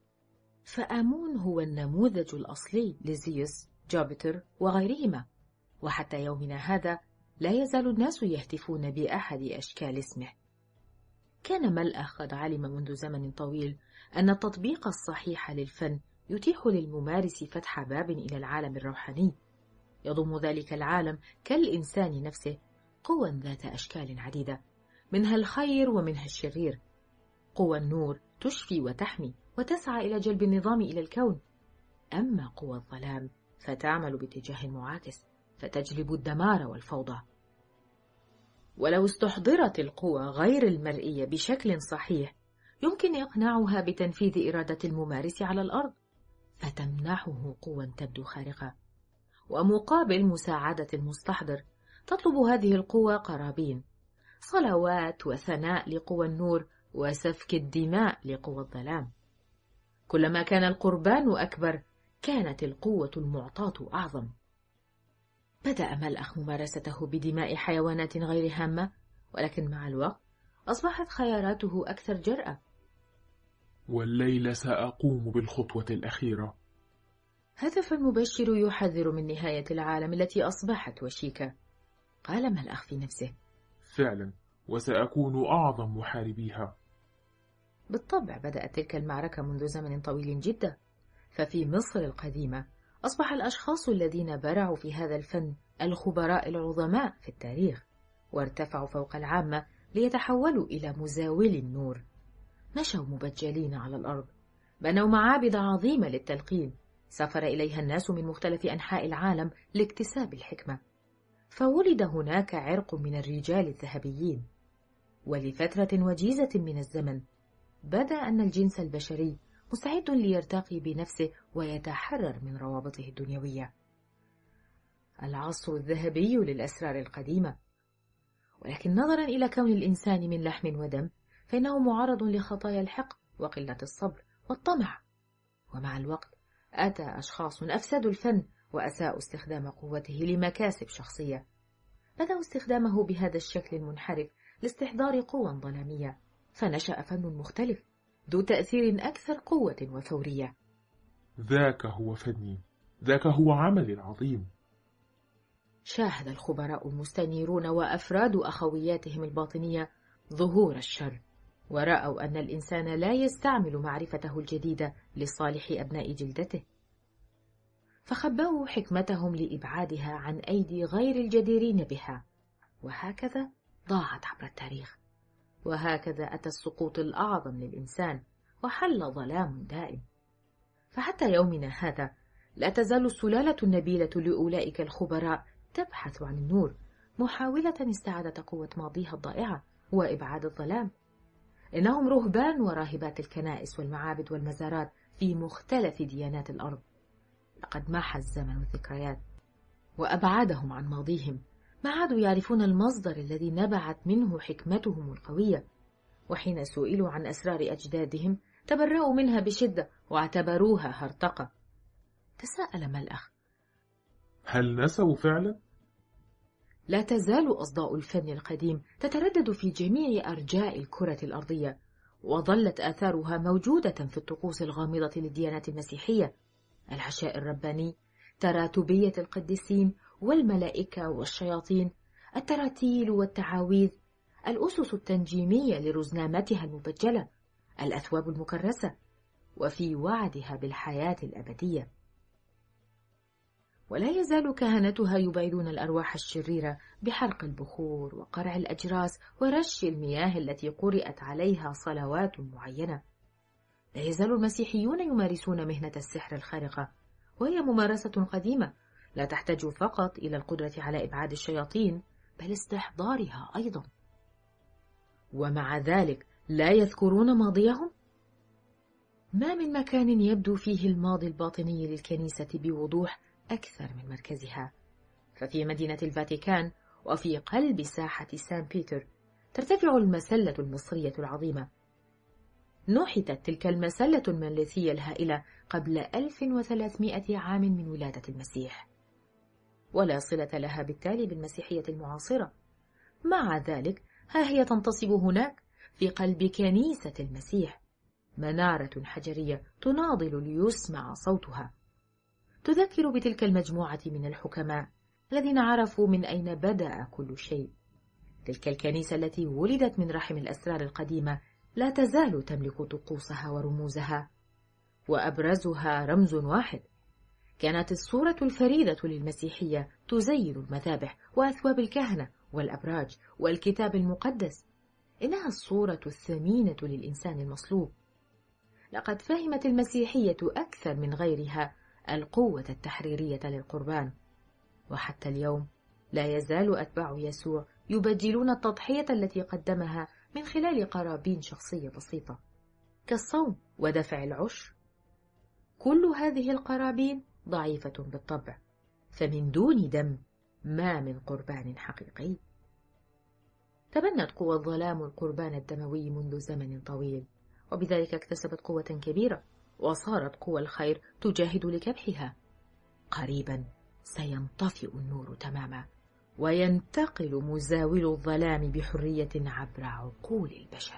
فآمون هو النموذج الأصلي لزيوس، جوبيتر وغيرهما، وحتى يومنا هذا لا يزال الناس يهتفون بأحد أشكال اسمه. كان ملأخ قد علم منذ زمن طويل أن التطبيق الصحيح للفن يتيح للممارس فتح باب إلى العالم الروحاني. يضم ذلك العالم كالإنسان نفسه قوى ذات أشكال عديدة، منها الخير ومنها الشرير. قوى النور تشفي وتحمي وتسعى إلى جلب النظام إلى الكون، أما قوى الظلام فتعمل باتجاه معاكس فتجلب الدمار والفوضى. ولو استحضرت القوى غير المرئية بشكل صحيح، يمكن إقناعها بتنفيذ إرادة الممارس على الأرض، فتمنحه قوى تبدو خارقة. ومقابل مساعدة المستحضر تطلب هذه القوى قرابين، صلوات وثناء لقوى النور وسفك الدماء لقوى الظلام. كلما كان القربان أكبر كانت القوة المعطاة أعظم. بدأ ملأخ ممارسته بدماء حيوانات غير هامة، ولكن مع الوقت أصبحت خياراته أكثر جرأة. والليلة سأقوم بالخطوة الأخيرة. هتف المبشر يحذر من نهاية العالم التي أصبحت وشيكة. قال ملأخ في نفسه: فعلا، وسأكون أعظم محاربيها. بالطبع بدأت تلك المعركة منذ زمن طويل جدا، ففي مصر القديمة أصبح الأشخاص الذين برعوا في هذا الفن الخبراء العظماء في التاريخ، وارتفعوا فوق العامة ليتحولوا إلى مزاولي النور. مشوا مبجلين على الأرض، بنوا معابد عظيمة للتلقين سافر إليها الناس من مختلف أنحاء العالم لاكتساب الحكمة، فولد هناك عرق من الرجال الذهبيين. ولفترة وجيزة من الزمن بدا أن الجنس البشري مستعد ليرتقي بنفسه ويتحرر من روابطه الدنيوية. العصر الذهبي للأسرار القديمة. ولكن نظرا إلى كون الإنسان من لحم ودم، فإنه معرض لخطايا الحقد وقلة الصبر والطمع. ومع الوقت أتى أشخاص أفسدوا الفن وأساءوا استخدام قوته لمكاسب شخصية. بدأوا استخدامه بهذا الشكل المنحرف لاستحضار قوى ظلامية، فنشأ فن مختلف ذو تأثير أكثر قوة وفورية. ذاك هو فني، ذاك هو عملي العظيم. شاهد الخبراء المستنيرون وأفراد أخوياتهم الباطنية ظهور الشر، ورأوا أن الإنسان لا يستعمل معرفته الجديدة لصالح أبناء جلدته، فخبأوا حكمتهم لإبعادها عن أيدي غير الجديرين بها. وهكذا ضاعت عبر التاريخ، وهكذا أتى السقوط الأعظم للإنسان وحل ظلام دائم. فحتى يومنا هذا لا تزال السلالة النبيلة لأولئك الخبراء تبحث عن النور، محاولة استعادة قوة ماضيها الضائعة وإبعاد الظلام. إنهم رهبان وراهبات الكنائس والمعابد والمزارات في مختلف ديانات الأرض. لقد محى الزمن الذكريات وأبعدهم عن ماضيهم، ما عادوا يعرفون المصدر الذي نبعت منه حكمتهم القوية. وحين سئلوا عن أسرار أجدادهم تبرأوا منها بشدة واعتبروها هرطقة. تساءل ملأخ: هل نسوا فعلا؟ لا تزال أصداء الفن القديم تتردد في جميع أرجاء الكرة الأرضية، وظلت آثارها موجودة في الطقوس الغامضة للديانات المسيحية، العشاء الرباني، تراتبية القديسين والملائكة والشياطين، التراتيل والتعاويذ، الأسس التنجيمية لرزنامتها المبجلة، الأثواب المكرسة، وفي وعدها بالحياة الأبدية. ولا يزال كهنتها يبعدون الأرواح الشريرة بحرق البخور وقرع الأجراس ورش المياه التي قرأت عليها صلوات معينة. لا يزال المسيحيون يمارسون مهنة السحر الخارقة، وهي ممارسة قديمة لا تحتاج فقط إلى القدرة على إبعاد الشياطين، بل استحضارها أيضا. ومع ذلك لا يذكرون ماضيهم. ما من مكان يبدو فيه الماضي الباطني للكنيسة بوضوح أكثر من مركزها، ففي مدينة الفاتيكان وفي قلب ساحة سان بيتر ترتفع المسلة المصرية العظيمة. نحتت تلك المسلة المنلثية الهائلة قبل 1300 عام من ولادة المسيح، ولا صلة لها بالتالي بالمسيحية المعاصرة. مع ذلك ها هي تنتصب هناك في قلب كنيسة المسيح، منارة حجرية تناضل ليسمع صوتها، تذكر بتلك المجموعة من الحكماء الذين عرفوا من أين بدأ كل شيء. تلك الكنيسة التي ولدت من رحم الأسرار القديمة لا تزال تملك طقوسها ورموزها، وأبرزها رمز واحد. كانت الصورة الفريدة للمسيحية تزين المذابح وأثواب الكهنة والأبراج والكتاب المقدس. إنها الصورة الثمينة للإنسان المصلوب. لقد فهمت المسيحية أكثر من غيرها القوة التحريرية للقربان، وحتى اليوم لا يزال أتباع يسوع يبجلون التضحية التي قدمها من خلال قرابين شخصية بسيطة كالصوم ودفع العشر. كل هذه القرابين ضعيفة بالطبع، فمن دون دم ما من قربان حقيقي. تبنت قوى الظلام القربان الدموي منذ زمن طويل، وبذلك اكتسبت قوة كبيرة، وصارت قوى الخير تجاهد لكبحها. قريبا سينطفئ النور تماما، وينتقل مزاول الظلام بحرية عبر عقول البشر.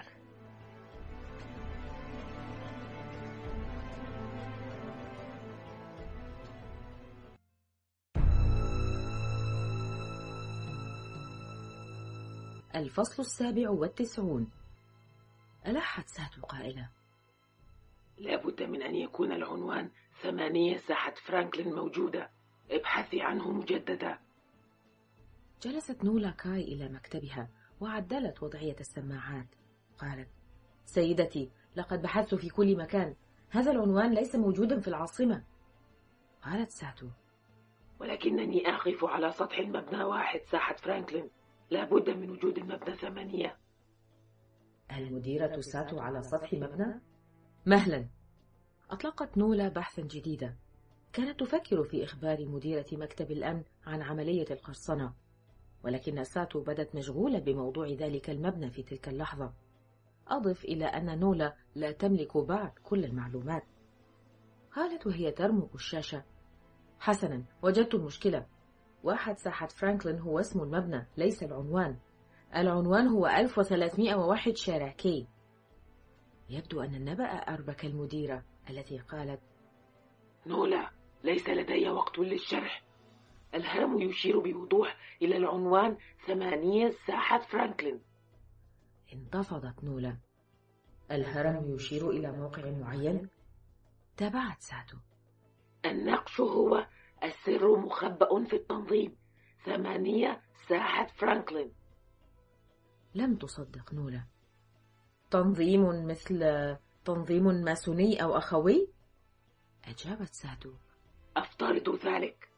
الفصل 97. ألحت ساتو قائلة: لا بد من أن يكون العنوان 8 ساحة فرانكلين موجودة، ابحثي عنه مجددا. جلست نولا كاي إلى مكتبها وعدلت وضعية السماعات. قالت: سيدتي، لقد بحثت في كل مكان، هذا العنوان ليس موجودا في العاصمة. قالت ساتو: ولكنني أقف على سطح المبنى 1 ساحة فرانكلين، لا بد من وجود المبنى 8. المديرة ساتو على سطح مبنى؟ مهلا. أطلقت نولا بحثا جديدا. كانت تفكر في إخبار مديرة مكتب الأمن عن عملية القرصنة، ولكن ساتو بدت مشغولة بموضوع ذلك المبنى في تلك اللحظة. أضف إلى أن نولا لا تملك بعد كل المعلومات. قالت وهي ترمق الشاشة: حسنا، وجدت المشكلة. 1 ساحة فرانكلين هو اسم المبنى ليس العنوان. العنوان هو 1301 شارع كي. يبدو أن النبأ أربك المديرة التي قالت: نولا، ليس لدي وقت للشرح. الهرم يشير بوضوح إلى العنوان 8 ساحة فرانكلين. انتفضت نولا. الهرم يشير إلى موقع معين؟ تابعت ساتو. النقش هو السر مخبأ في التنظيم، 8 ساحة فرانكلين. لم تصدق نولا. تنظيم مثل تنظيم ماسوني أو أخوي؟ أجابت ساتو. أفترض ذلك.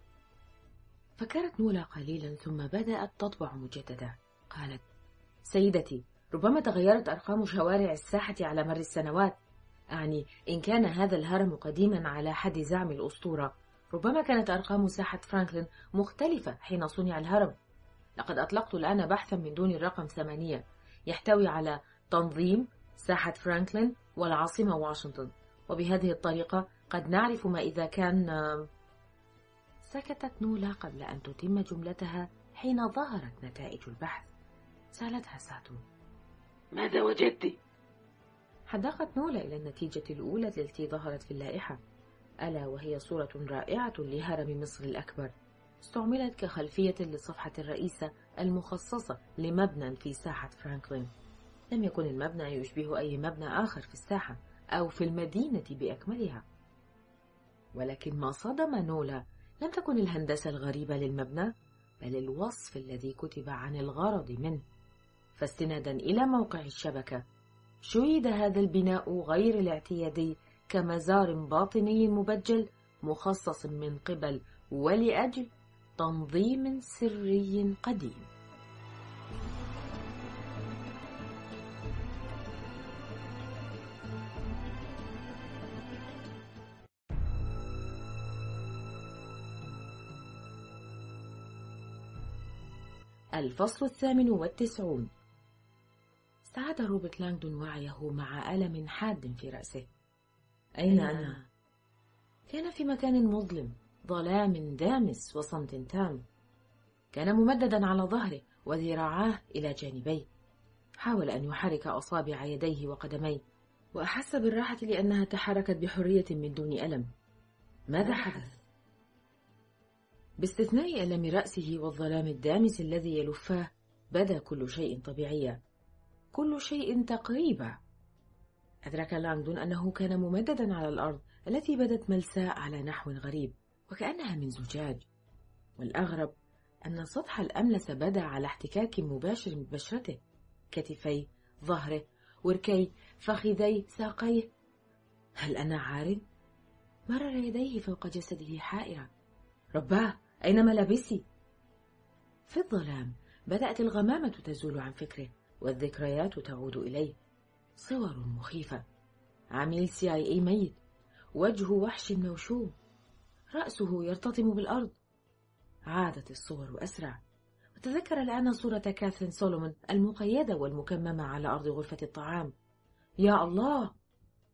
فكرت نولا قليلا ثم بدأت تطبع مجددا. قالت: سيدتي، ربما تغيرت أرقام شوارع الساحة على مر السنوات. أعني إن كان هذا الهرم قديما على حد زعم الأسطورة، ربما كانت أرقام ساحة فرانكلين مختلفة حين صنع الهرم. لقد أطلقت الآن بحثا من دون الرقم 8 يحتوي على تنظيم ساحة فرانكلين والعاصمة واشنطن، وبهذه الطريقة قد نعرف ما إذا كان. سكتت نولا قبل أن تتم جملتها حين ظهرت نتائج البحث. سألتها ساتو: ماذا وجدت؟ حدقت نولا إلى النتيجة الأولى التي ظهرت في اللائحة، ألا وهي صورة رائعة لهرم مصر الأكبر، استعملت كخلفية للصفحة الرئيسة المخصصة لمبنى في ساحة فرانكلين. لم يكن المبنى يشبه أي مبنى آخر في الساحة أو في المدينة بأكملها. ولكن ما صدم نولا لم تكن الهندسة الغريبة للمبنى، بل الوصف الذي كتب عن الغرض منه. فاستنادا إلى موقع الشبكة، شيد هذا البناء غير الاعتيادي كمزار باطني مبجل مخصص من قبل ولأجل تنظيم سري قديم. الفصل 98. استعاد روبرت لانغدون وعيه مع ألم حاد في رأسه. أين أنا؟ كان في مكان مظلم، ظلام دامس وصمت تام. كان ممددا على ظهره وذراعاه إلى جانبيه. حاول أن يحرك أصابع يديه وقدميه، وأحس بالراحة لأنها تحركت بحرية من دون ألم. ماذا حدث؟ باستثناء ألم رأسه والظلام الدامس الذي يلفاه، بدا كل شيء طبيعيا، كل شيء تقريبا. أدرك لانغدون أنه كان ممددا على الأرض التي بدت ملساء على نحو غريب وكأنها من زجاج، والأغرب أن سطح الأملس بدا على احتكاك مباشر ببشرته، كتفيه، ظهره، وركيه، فخذيه، ساقيه. هل أنا عار؟ مرر يديه فوق جسده حائرة. رباه، أين ملابسي؟ في الظلام بدأت الغمامة تزول عن فكره والذكريات تعود إليه. صور مخيفة، عميل CIA ميت، وجه وحش موشوم، رأسه يرتطم بالأرض. عادت الصور أسرع، وتذكر الآن صورة كاثرين سولومون المقيدة والمكممة على أرض غرفة الطعام. يا الله!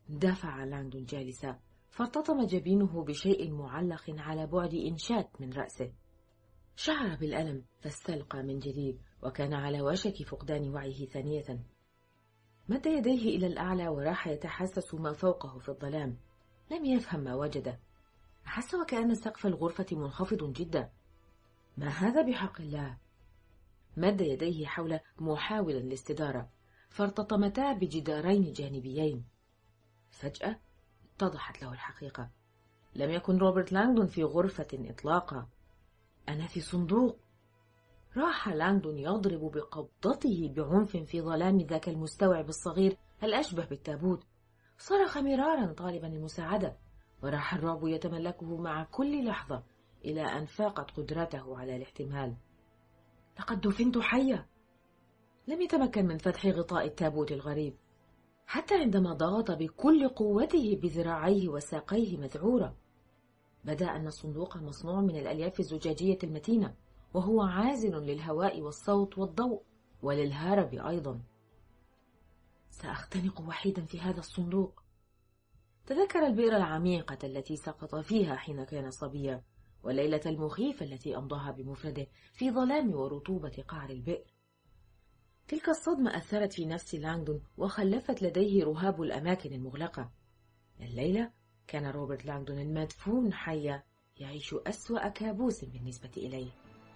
دفع لانغدون جالسا، فارتطم جبينه بشيء معلق على بعد إنشات من رأسه. شعر بالألم فاستلقى من جديد، وكان على وشك فقدان وعيه ثانية. مد يديه إلى الأعلى وراح يتحسس ما فوقه في الظلام. لم يفهم ما وجده. أحس وكأن سقف الغرفة منخفض جدا. ما هذا بحق الله؟ مد يديه حوله محاولا الاستدارة، فارتطمتا بجدارين جانبيين. فجأة اتضحت له الحقيقة. لم يكن روبرت لانغدون في غرفة إطلاقا. أنا في صندوق. راح لانغدون يضرب بقبضته بعنف في ظلام ذاك المستوعب الصغير الأشبه بالتابوت. صرخ مرارا طالبا المساعدة، وراح الرعب يتملكه مع كل لحظة إلى أن فاقت قدرته على الاحتمال. لقد دفنت حية. لم يتمكن من فتح غطاء التابوت الغريب، حتى عندما ضغط بكل قوته بذراعيه وساقيه مذعورة. بدا أن الصندوق مصنوع من الألياف الزجاجية المتينة، وهو عازل للهواء والصوت والضوء وللهرب أيضا. سأختنق وحيدا في هذا الصندوق. تذكر البئر العميقة التي سقط فيها حين كان صبيا، والليلة المخيفة التي أمضاها بمفرده في ظلام ورطوبة قعر البئر. تلك الصدمة أثرت في نفس لانغدون وخلفت لديه رهاب الأماكن المغلقة. الليلة كان روبرت لانغدون المدفون حيا يعيش أسوأ كابوس بالنسبة إليه.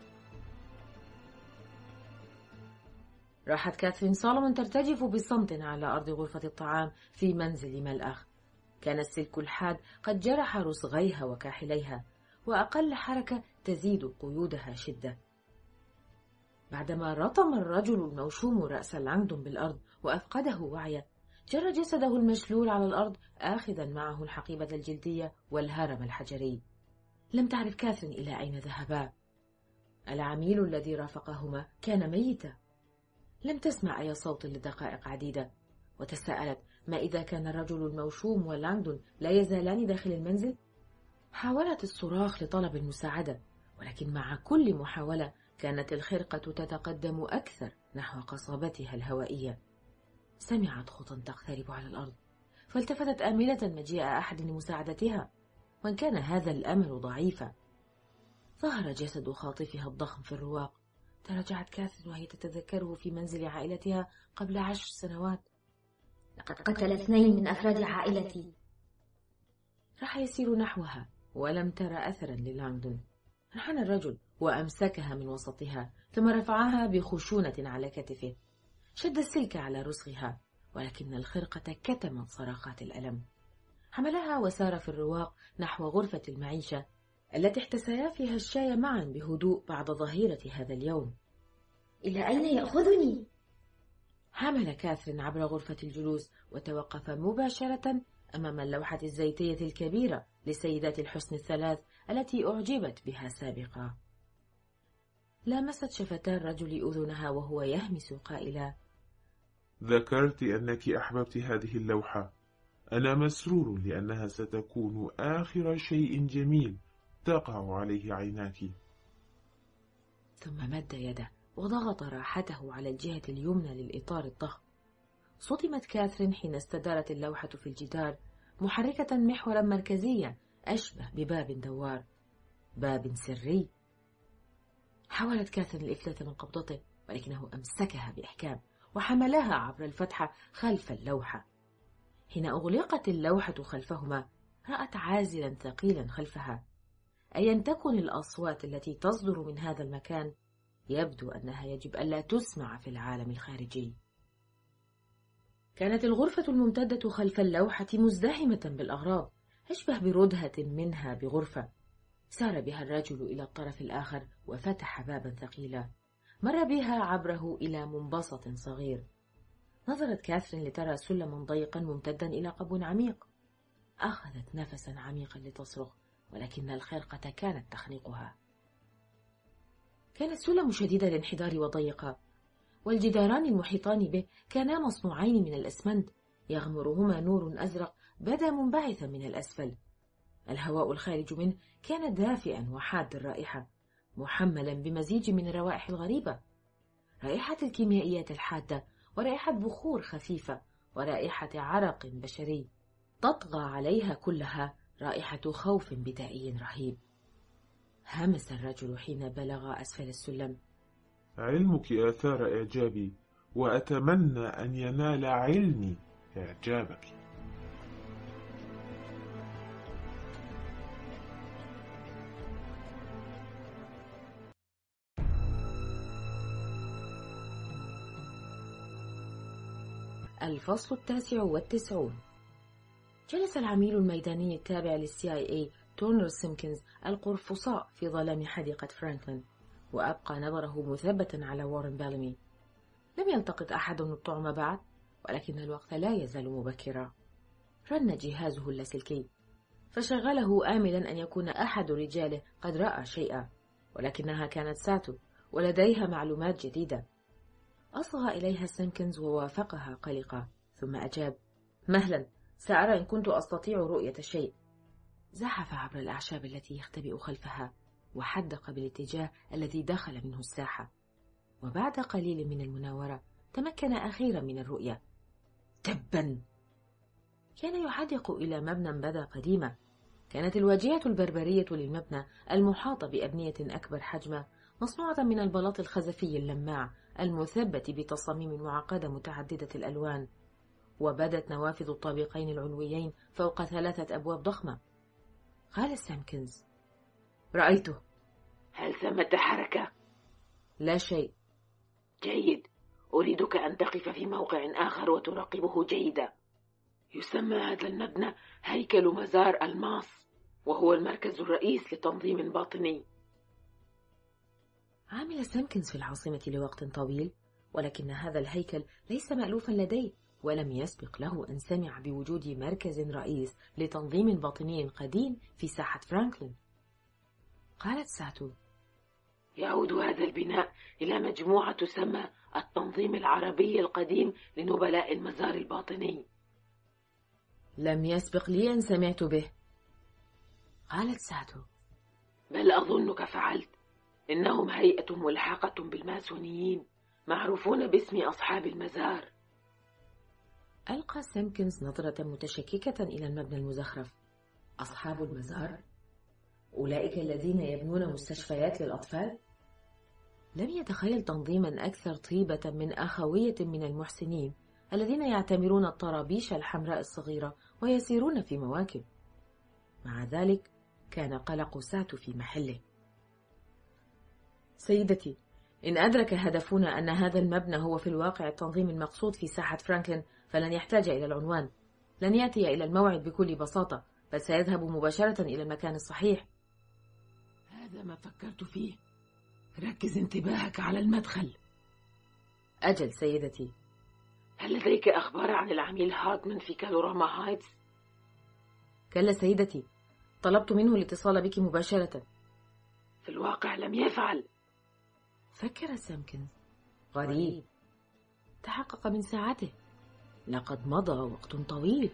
راحت كاثرين سولومون ترتجف بصمت على أرض غرفة الطعام في منزل ملأخ. كان السلك الحاد قد جرح رسغيها وكاحليها، وأقل حركة تزيد قيودها شدة. بعدما رطم الرجل الموشوم رأس لانغدون بالأرض وأفقده وعيه، جر جسده المشلول على الأرض آخذا معه الحقيبة الجلدية والهرم الحجري. لم تعرف كاثرين إلى أين ذهبا. العميل الذي رافقهما كان ميتا. لم تسمع أي صوت لدقائق عديدة، وتساءلت ما إذا كان الرجل الموشوم ولانغدون لا يزالان داخل المنزل. حاولت الصراخ لطلب المساعدة، ولكن مع كل محاولة كانت الخرقة تتقدم أكثر نحو قصبتها الهوائية. سمعت خطى تقترب على الأرض، فالتفتت آملة مجيء أحد لمساعدتها، وإن كان هذا الأمل ضعيفا. ظهر جسد خاطفها الضخم في الرواق. تراجعت كاثرين وهي تتذكره في منزل عائلتها قبل 10 سنوات. لقد قتل 2 من أفراد عائلتي. راح يسير نحوها ولم ترى أثرا للانغدون. انحنى الرجل وأمسكها من وسطها، ثم رفعها بخشونة على كتفه. شد السلك على رسغها، ولكن الخرقة كتمت صراخات الألم. حملها وسار في الرواق نحو غرفة المعيشة التي احتسيا فيها الشاي معا بهدوء بعد ظهيرة هذا اليوم. إلى أين يأخذني؟ حمل كاثرين عبر غرفة الجلوس، وتوقف مباشرة أمام اللوحة الزيتية الكبيرة لسيدات الحسن الثلاث التي أعجبت بها سابقا. لامست شفتا الرجل أذنها وهو يهمس قائلا: ذكرت أنك أحببت هذه اللوحة. أنا مسرور لأنها ستكون آخر شيء جميل تقع عليه عيناك. ثم مد يده وضغط راحته على الجهة اليمنى للإطار الضخم. صدمت كاثرين حين استدارت اللوحة في الجدار، محركة محورا مركزيا أشبه بباب دوار، باب سري. حاولت كاثرين الإفلات من قبضته، ولكنه أمسكها بإحكام وحملها عبر الفتحة خلف اللوحة. حين أغلقت اللوحة خلفهما، رأت عازلا ثقيلا خلفها. أيا تكن الأصوات التي تصدر من هذا المكان، يبدو أنها يجب ألا تسمع في العالم الخارجي. كانت الغرفة الممتدة خلف اللوحة مزدحمة بالأغراض، أشبه بردهة منها بغرفة. سار بها الرجل إلى الطرف الآخر وفتح بابا ثقيلا، مر بها عبره إلى منبسط صغير. نظرت كاثرين لترى سلما ضيقا ممتدا إلى قبو عميق. أخذت نفسا عميقا لتصرخ، ولكن الخرقة كانت تخنقها. كان السلم شديد الانحدار وضيقا، والجداران المحيطان به كانا مصنوعين من الأسمنت، يغمرهما نور أزرق بدا منبعثا من الأسفل. الهواء الخارج منه كان دافئا وحاد الرائحة، محملا بمزيج من الروائح الغريبة، رائحة الكيميائيات الحادة، ورائحة بخور خفيفة، ورائحة عرق بشري. تطغى عليها كلها رائحة خوف بدائي رهيب. همس الرجل حين بلغ أسفل السلم: علمك آثار إعجابي، وأتمنى أن ينال علمي إعجابك. الفصل 99. جلس العميل الميداني التابع للCIA تورنر سيمكنز القرفصاء في ظلام حديقة فرانكلين، وأبقى نظره مثبتا على وارن بيلامي. لم يلتقط أحد الطعم بعد، ولكن الوقت لا يزال مبكرا. رن جهازه اللاسلكي، فشغله آملا أن يكون أحد رجاله قد رأى شيئا، ولكنها كانت ساتو ولديها معلومات جديدة. أصغى إليها سيمكنز ووافقها قلقا، ثم أجاب: مهلا، سأرى إن كنت أستطيع رؤية شيء. زحف عبر الأعشاب التي يختبئ خلفها، وحدق بالاتجاه الذي دخل منه الساحة، وبعد قليل من المناورة تمكن أخيرا من الرؤية. تبا! كان يحدق إلى مبنى بدا قديمة. كانت الواجهة البربرية للمبنى المحاطة بأبنية أكبر حجما، مصنوعة من البلاط الخزفي اللماع المثبت بتصاميم معقدة متعددة الألوان، وبدت نوافذ الطابقين العلويين فوق 3 أبواب ضخمة. قال سيمكنز: رأيته. هل ثمة حركة؟ لا شيء. جيد، أريدك أن تقف في موقع آخر وتراقبه جيدا. يسمى هذا المبنى هيكل مزار الماس، وهو المركز الرئيس لتنظيم باطني. عمل سيمكنز في العاصمة لوقت طويل، ولكن هذا الهيكل ليس مألوفا لديه، ولم يسبق له أن سمع بوجود مركز رئيس لتنظيم باطني قديم في ساحة فرانكلين. قالت ساتو: يعود هذا البناء إلى مجموعة تسمى التنظيم العربي القديم لنبلاء المزار الباطني. لم يسبق لي أن سمعت به. قالت ساتو: بل أظنك فعلت. إنهم هيئة ملحقة بالماسونيين، معروفون باسم أصحاب المزار. ألقى سيمكنز نظرة متشككة إلى المبنى المزخرف. أصحاب المزار؟ أولئك الذين يبنون مستشفيات للأطفال؟ لم يتخيل تنظيما أكثر طيبة من أخوية من المحسنين الذين يعتمرون الطرابيش الحمراء الصغيرة ويسيرون في مواكب. مع ذلك كان قلق ساتو في محله. سيدتي، إن أدرك هدفنا أن هذا المبنى هو في الواقع التنظيم المقصود في ساحة فرانكلين فلن يحتاج إلى العنوان، لن يأتي إلى الموعد بكل بساطة، بل سيذهب مباشرة إلى المكان الصحيح. هذا ما فكرت فيه. ركز انتباهك على المدخل. أجل سيدتي. هل لديك أخبار عن العميل هارتمان في كالوراما هايتس؟ كلا سيدتي، طلبت منه الاتصال بك مباشرة. في الواقع لم يفعل. فكر سيمكنز. غريب، تحقق من ساعته. لقد مضى وقت طويل.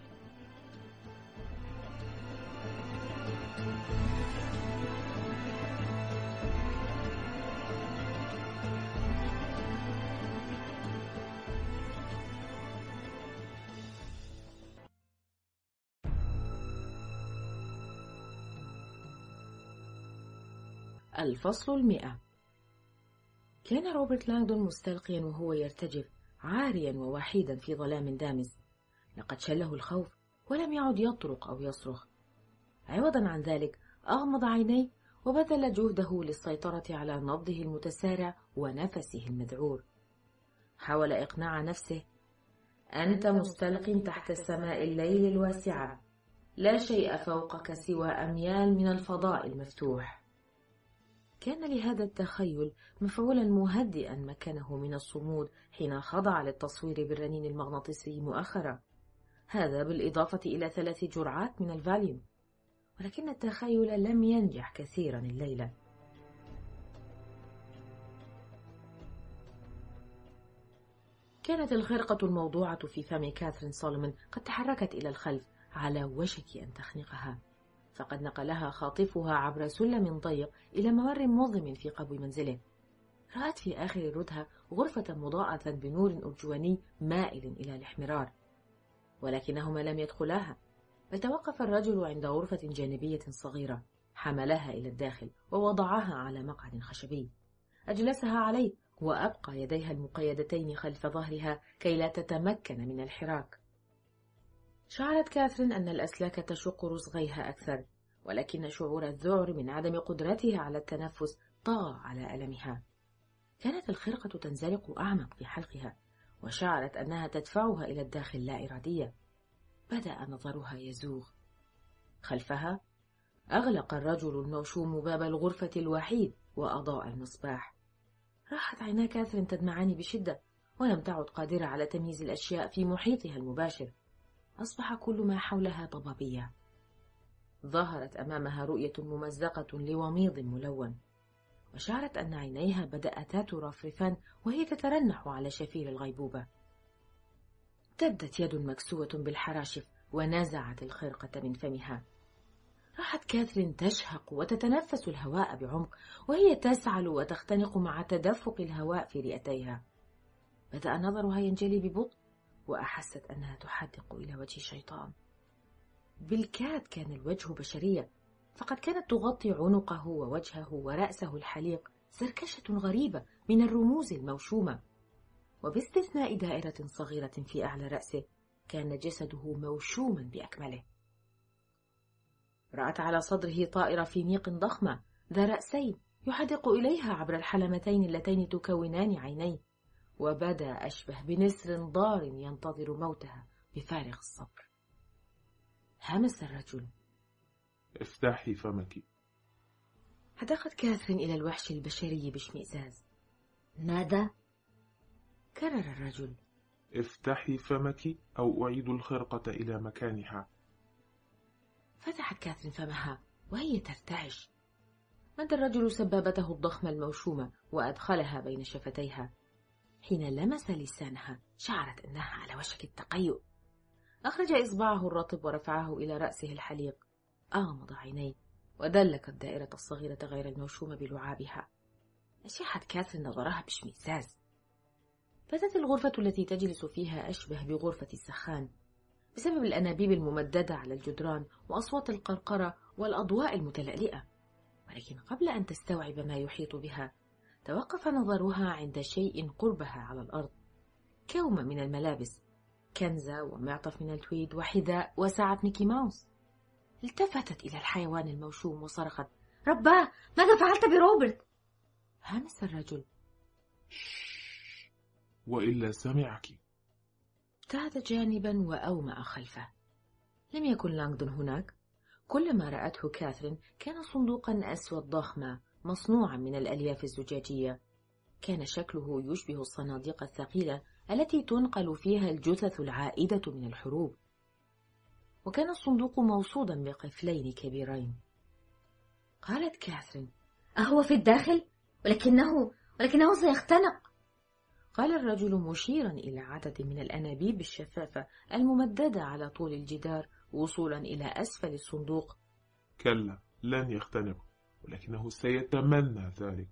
الفصل 100. كان روبرت لانغدون مستلقيا وهو يرتجف، عاريا ووحيدا في ظلام دامس. لقد شله الخوف ولم يعد يطرق أو يصرخ. عوضا عن ذلك أغمض عينيه وبذل جهده للسيطرة على نبضه المتسارع ونفسه المذعور. حاول إقناع نفسه: أنت مستلق تحت السماء الليل الواسعة، لا شيء فوقك سوى أميال من الفضاء المفتوح. كان لهذا التخيل مفعولا مهدئا مكنه من الصمود حين خضع للتصوير بالرنين المغناطيسي مؤخرا، هذا بالإضافة إلى 3 جرعات من الفاليوم. ولكن التخيل لم ينجح كثيرا الليلة. كانت الخرقة الموضوعة في فم كاثرين سولومون قد تحركت إلى الخلف على وشك أن تخنقها، فقد نقلها خاطفها عبر سلم ضيق إلى ممر مظلم في قبو منزله. رأت في آخر الردهة غرفة مضاءة بنور أرجواني مائل إلى الاحمرار، ولكنهما لم يدخلاها. فتوقف الرجل عند غرفة جانبية صغيرة، حملها إلى الداخل ووضعها على مقعد خشبي، أجلسها عليه وأبقى يديها المقيدتين خلف ظهرها كي لا تتمكن من الحراك. شعرت كاثرين أن الأسلاك تشق رسغيها أكثر، ولكن شعور الذعر من عدم قدرتها على التنفس طغى على ألمها. كانت الخرقة تنزلق أعمق في حلقها، وشعرت أنها تدفعها إلى الداخل لا إرادية. بدأ نظرها يزوغ. خلفها أغلق الرجل الموشوم باب الغرفة الوحيد وأضاء المصباح. راحت عينا كاثرين تدمعان بشدة، ولم تعد قادرة على تمييز الأشياء في محيطها المباشر. أصبح كل ما حولها ضبابية. ظهرت أمامها رؤية ممزقة لوميض ملون، وشعرت أن عينيها بدأتا ترفرفان وهي تترنح على شفير الغيبوبة. تبدت يد مكسوة بالحراشف ونزعت الخرقة من فمها. راحت كاثرين تشهق وتتنفس الهواء بعمق، وهي تسعل وتختنق مع تدفق الهواء في رئتيها. بدأ نظرها ينجلي ببطء، وأحست أنها تحدق إلى وجه شيطان. بالكاد كان الوجه بشرية، فقد كانت تغطي عنقه ووجهه ورأسه الحليق سركشة غريبة من الرموز الموشومة، وباستثناء دائرة صغيرة في أعلى رأسه كان جسده موشوما بأكمله. رأت على صدره طائرة فينيق ضخمة ذا رأسين يحدق إليها عبر الحلمتين اللتين تكونان عينيه، وبدا أشبه بنسر ضار ينتظر موتها بفارغ الصبر. همس الرجل: افتحي فمك. حدقت كاثرين إلى الوحش البشري باشمئزاز. ماذا؟ كرر الرجل: افتحي فمك أو أعيد الخرقة إلى مكانها. فتحت كاثرين فمها وهي ترتعش. مد الرجل سبابته الضخمة الموشومة وأدخلها بين شفتيها. حين لمس لسانها شعرت أنها على وشك التقيؤ. أخرج إصبعه الرطب ورفعه إلى رأسه الحليق. أغمض عينيه ودلك الدائرة الصغيرة غير الموشومة بلعابها. أشاحت كاثرين نظرها باشمئزاز. بدت الغرفة التي تجلس فيها أشبه بغرفة السخان، بسبب الأنابيب الممددة على الجدران وأصوات القرقرة والأضواء المتلألئة. ولكن قبل أن تستوعب ما يحيط بها، توقف نظرها عند شيء قربها على الأرض: كومة من الملابس، كنزة ومعطف من التويد وحذاء وساعة ميكي ماوس. التفتت إلى الحيوان الموشوم وصرخت: رباه، ماذا فعلت بروبرت؟ همس الرجل: وإلا سمعك. ابتعد جانبا وأومأ خلفه. لم يكن لانغدون هناك. كل ما رأته كاثرين كان صندوقا أسود ضخما مصنوعا من الألياف الزجاجية. كان شكله يشبه الصناديق الثقيلة التي تنقل فيها الجثث العائدة من الحروب. وكان الصندوق موصودا بقفلين كبيرين. قالت كاثرين: أهو في الداخل؟ ولكنه سيختنق. قال الرجل مشيرا إلى عدد من الأنابيب الشفافة الممددة على طول الجدار وصولا إلى أسفل الصندوق: كلا، لن يختنق، ولكنه سيتمنى ذلك.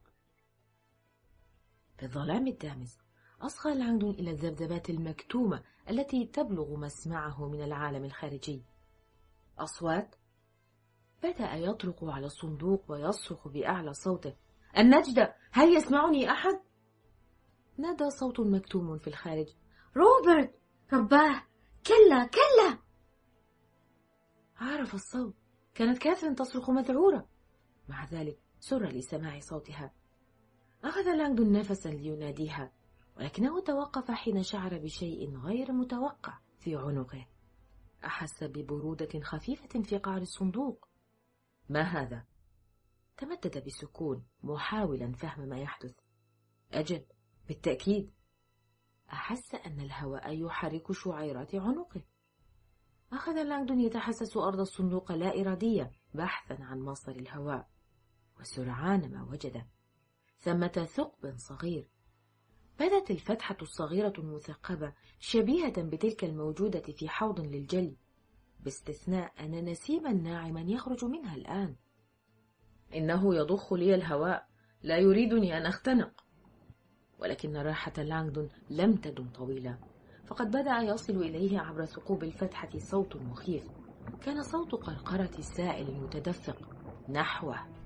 في الظلام الدامس أصغى لانغدون إلى الذبذبات المكتومة التي تبلغ مسمعه من العالم الخارجي. أصوات. بدأ يطرق على الصندوق ويصرخ بأعلى صوته: النجدة، هل يسمعني أحد؟ نادى صوت مكتوم في الخارج: روبرت، رباه، كلا كلا. عرف الصوت. كانت كاثرين تصرخ مذعورة. مع ذلك سر لسماع صوتها. أخذ لانغدون نفسا ليناديها، ولكنه توقف حين شعر بشيء غير متوقع في عنقه. أحس ببرودة خفيفة في قعر الصندوق. ما هذا؟ تمدد بسكون محاولا فهم ما يحدث. أجل، بالتأكيد. أحس أن الهواء يحرك شعيرات عنقه. أخذ لانغدون يتحسس أرض الصندوق لا إراديا بحثا عن مصدر الهواء، وسرعان ما وجده. ثمة ثقب صغير. بدت الفتحة الصغيرة المثقبة شبيهة بتلك الموجودة في حوض للجلي، باستثناء أن نسيما ناعما يخرج منها الآن. إنه يضخ لي الهواء، لا يريدني أن أختنق. ولكن راحة لانغدون لم تدم طويلة، فقد بدأ يصل إليه عبر ثقوب الفتحة صوت مخيف، كان صوت قرقرة السائل المتدفق نحوه